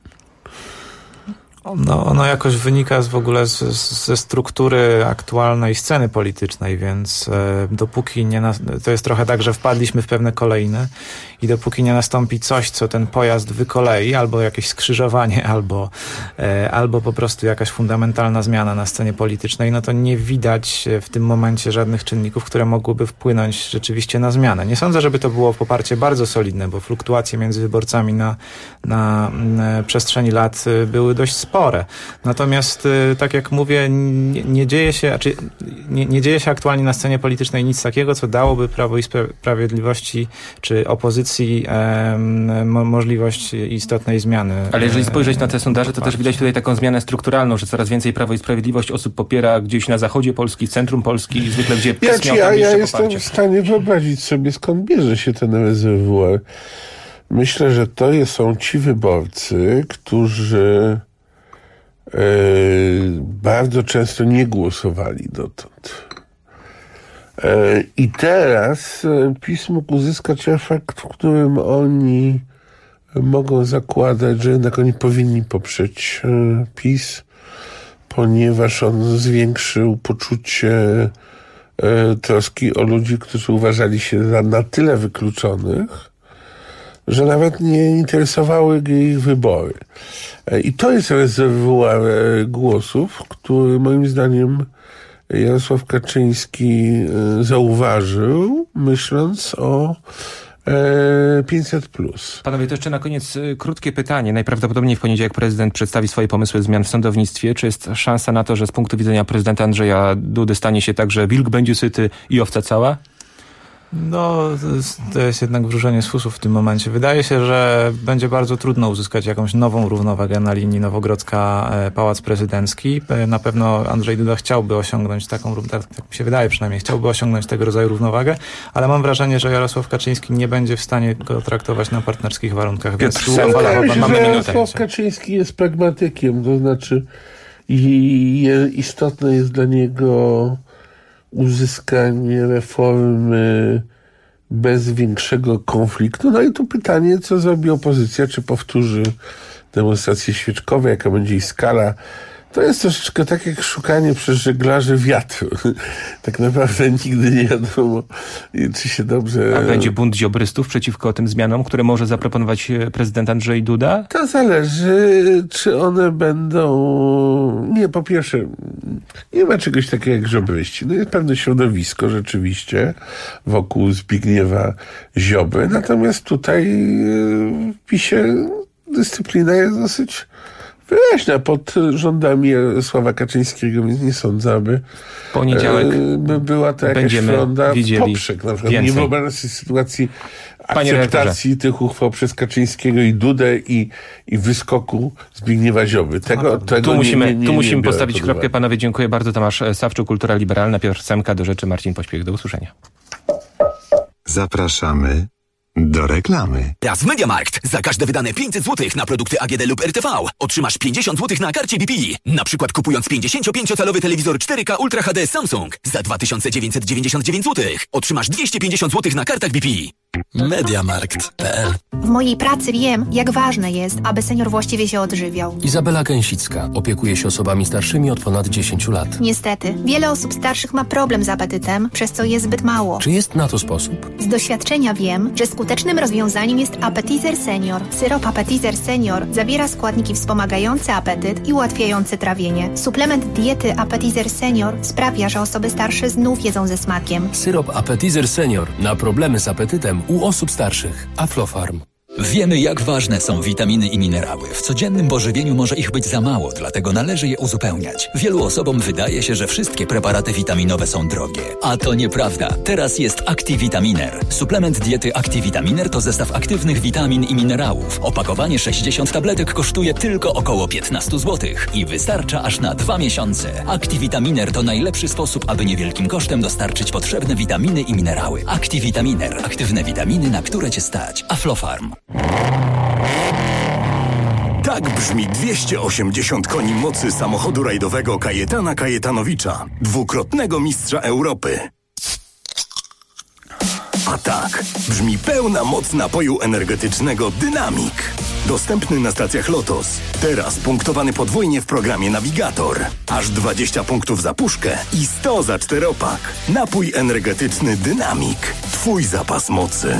Ono jakoś wynika w ogóle ze struktury aktualnej sceny politycznej, więc dopóki to jest trochę tak, że wpadliśmy w pewne kolejne i dopóki nie nastąpi coś, co ten pojazd wykolei, albo jakieś skrzyżowanie, albo po prostu jakaś fundamentalna zmiana na scenie politycznej, no to nie widać w tym momencie żadnych czynników, które mogłyby wpłynąć rzeczywiście na zmianę. Nie sądzę, żeby to było poparcie bardzo solidne, bo fluktuacje między wyborcami na przestrzeni lat były dość spore. Natomiast, tak jak mówię, nie dzieje się aktualnie na scenie politycznej nic takiego, co dałoby Prawo i Sprawiedliwości czy opozycji możliwość istotnej zmiany. Ale jeżeli spojrzeć na te sondaże, to też widać tutaj taką zmianę strukturalną, że coraz więcej Prawo i Sprawiedliwość osób popiera gdzieś na zachodzie Polski, centrum Polski, zwykle gdzie ja jestem w stanie wyobrazić sobie, skąd bierze się ten rezerwuar. Myślę, że to są ci wyborcy, którzy bardzo często nie głosowali dotąd. I teraz PiS mógł uzyskać efekt, w którym oni mogą zakładać, że jednak oni powinni poprzeć PiS, ponieważ on zwiększył poczucie troski o ludzi, którzy uważali się za na tyle wykluczonych, że nawet nie interesowały ich wybory. I to jest rezerwuar głosów, który moim zdaniem Jarosław Kaczyński zauważył, myśląc o 500+. Panowie, to jeszcze na koniec krótkie pytanie. Najprawdopodobniej w poniedziałek prezydent przedstawi swoje pomysły zmian w sądownictwie. Czy jest szansa na to, że z punktu widzenia prezydenta Andrzeja Dudy stanie się tak, że wilk będzie syty i owca cała? No, to jest jednak wróżenie z fusów w tym momencie. Wydaje się, że będzie bardzo trudno uzyskać jakąś nową równowagę na linii Nowogrodzka-Pałac Prezydencki. Na pewno Andrzej Duda chciałby osiągnąć taką, tak mi się wydaje przynajmniej, chciałby osiągnąć tego rodzaju równowagę, ale mam wrażenie, że Jarosław Kaczyński nie będzie w stanie go traktować na partnerskich warunkach. Więc Jarosław Kaczyński jest pragmatykiem, to znaczy istotne jest dla niego uzyskanie reformy bez większego konfliktu. No i tu pytanie, co zrobi opozycja, czy powtórzy demonstracje świeczkowe, jaka będzie ich skala. To jest troszeczkę tak jak szukanie przez żeglarzy wiatru. Tak naprawdę nigdy nie wiadomo, czy się dobrze... A będzie bunt ziobrystów przeciwko tym zmianom, które może zaproponować prezydent Andrzej Duda? To zależy, czy one będą... Nie, po pierwsze, nie ma czegoś takiego jak ziobryści. No jest pewne środowisko rzeczywiście wokół Zbigniewa Ziobry. Natomiast tutaj w PiS-ie dyscyplina jest dosyć wyraźna pod rządami Jarosława Kaczyńskiego, więc nie sądzę, aby poniedziałek była to jakaś fronda w poprzek. Na przykład nie wyobrażam sobie sytuacji akceptacji tych uchwał przez Kaczyńskiego i Dudę i wyskoku Zbigniewa Ziobry. Tu musimy postawić kropkę. Panowie, dziękuję bardzo. Tomasz Sawczuk, Kultura Liberalna, Piotr Semka, Do Rzeczy, Marcin Pośpiech. Do usłyszenia. Zapraszamy do reklamy. Teraz w MediaMarkt. Za każde wydane 500 zł na produkty AGD lub RTV otrzymasz 50 zł na karcie BP. Na przykład kupując 55-calowy telewizor 4K Ultra HD Samsung za 2999 zł otrzymasz 250 zł na kartach BP. MediaMarkt.pl. W mojej pracy wiem, jak ważne jest, aby senior właściwie się odżywiał. Izabela Gęsicka opiekuje się osobami starszymi od ponad 10 lat. Niestety, wiele osób starszych ma problem z apetytem, przez co jest zbyt mało. Czy jest na to sposób? Z doświadczenia wiem, że skutecznym rozwiązaniem jest Appetizer Senior. Syrop Appetizer Senior zawiera składniki wspomagające apetyt i ułatwiające trawienie. Suplement diety Appetizer Senior sprawia, że osoby starsze znów jedzą ze smakiem. Syrop Appetizer Senior na problemy z apetytem u osób starszych. Aflofarm. Wiemy, jak ważne są witaminy i minerały. W codziennym pożywieniu może ich być za mało, dlatego należy je uzupełniać. Wielu osobom wydaje się, że wszystkie preparaty witaminowe są drogie. A to nieprawda. Teraz jest Activitaminer. Suplement diety Activitaminer to zestaw aktywnych witamin i minerałów. Opakowanie 60 tabletek kosztuje tylko około 15 zł i wystarcza aż na 2 miesiące. Activitaminer to najlepszy sposób, aby niewielkim kosztem dostarczyć potrzebne witaminy i minerały. Activitaminer. Aktywne witaminy, na które Cię stać. Aflofarm. Tak brzmi 280 koni mocy samochodu rajdowego Kajetana Kajetanowicza, dwukrotnego mistrza Europy. A tak brzmi pełna moc napoju energetycznego Dynamik. Dostępny na stacjach Lotos. Teraz punktowany podwójnie w programie Navigator. Aż 20 punktów za puszkę i 100 za 4-pak. Napój energetyczny Dynamik. Twój zapas mocy.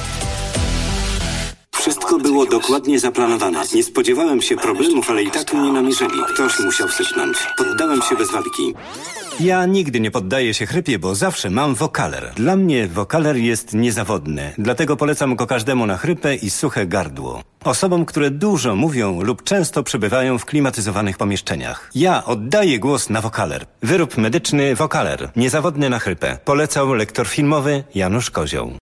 Wszystko było dokładnie zaplanowane. Nie spodziewałem się problemów, ale i tak mnie namierzyli. Ktoś musiał sypnąć. Poddałem się bez walki. Ja nigdy nie poddaję się chrypie, bo zawsze mam Vocaler. Dla mnie Vocaler jest niezawodny. Dlatego polecam go każdemu na chrypę i suche gardło. Osobom, które dużo mówią lub często przebywają w klimatyzowanych pomieszczeniach. Ja oddaję głos na Vocaler. Wyrób medyczny Vocaler. Niezawodny na chrypę. Polecał lektor filmowy Janusz Kozioł.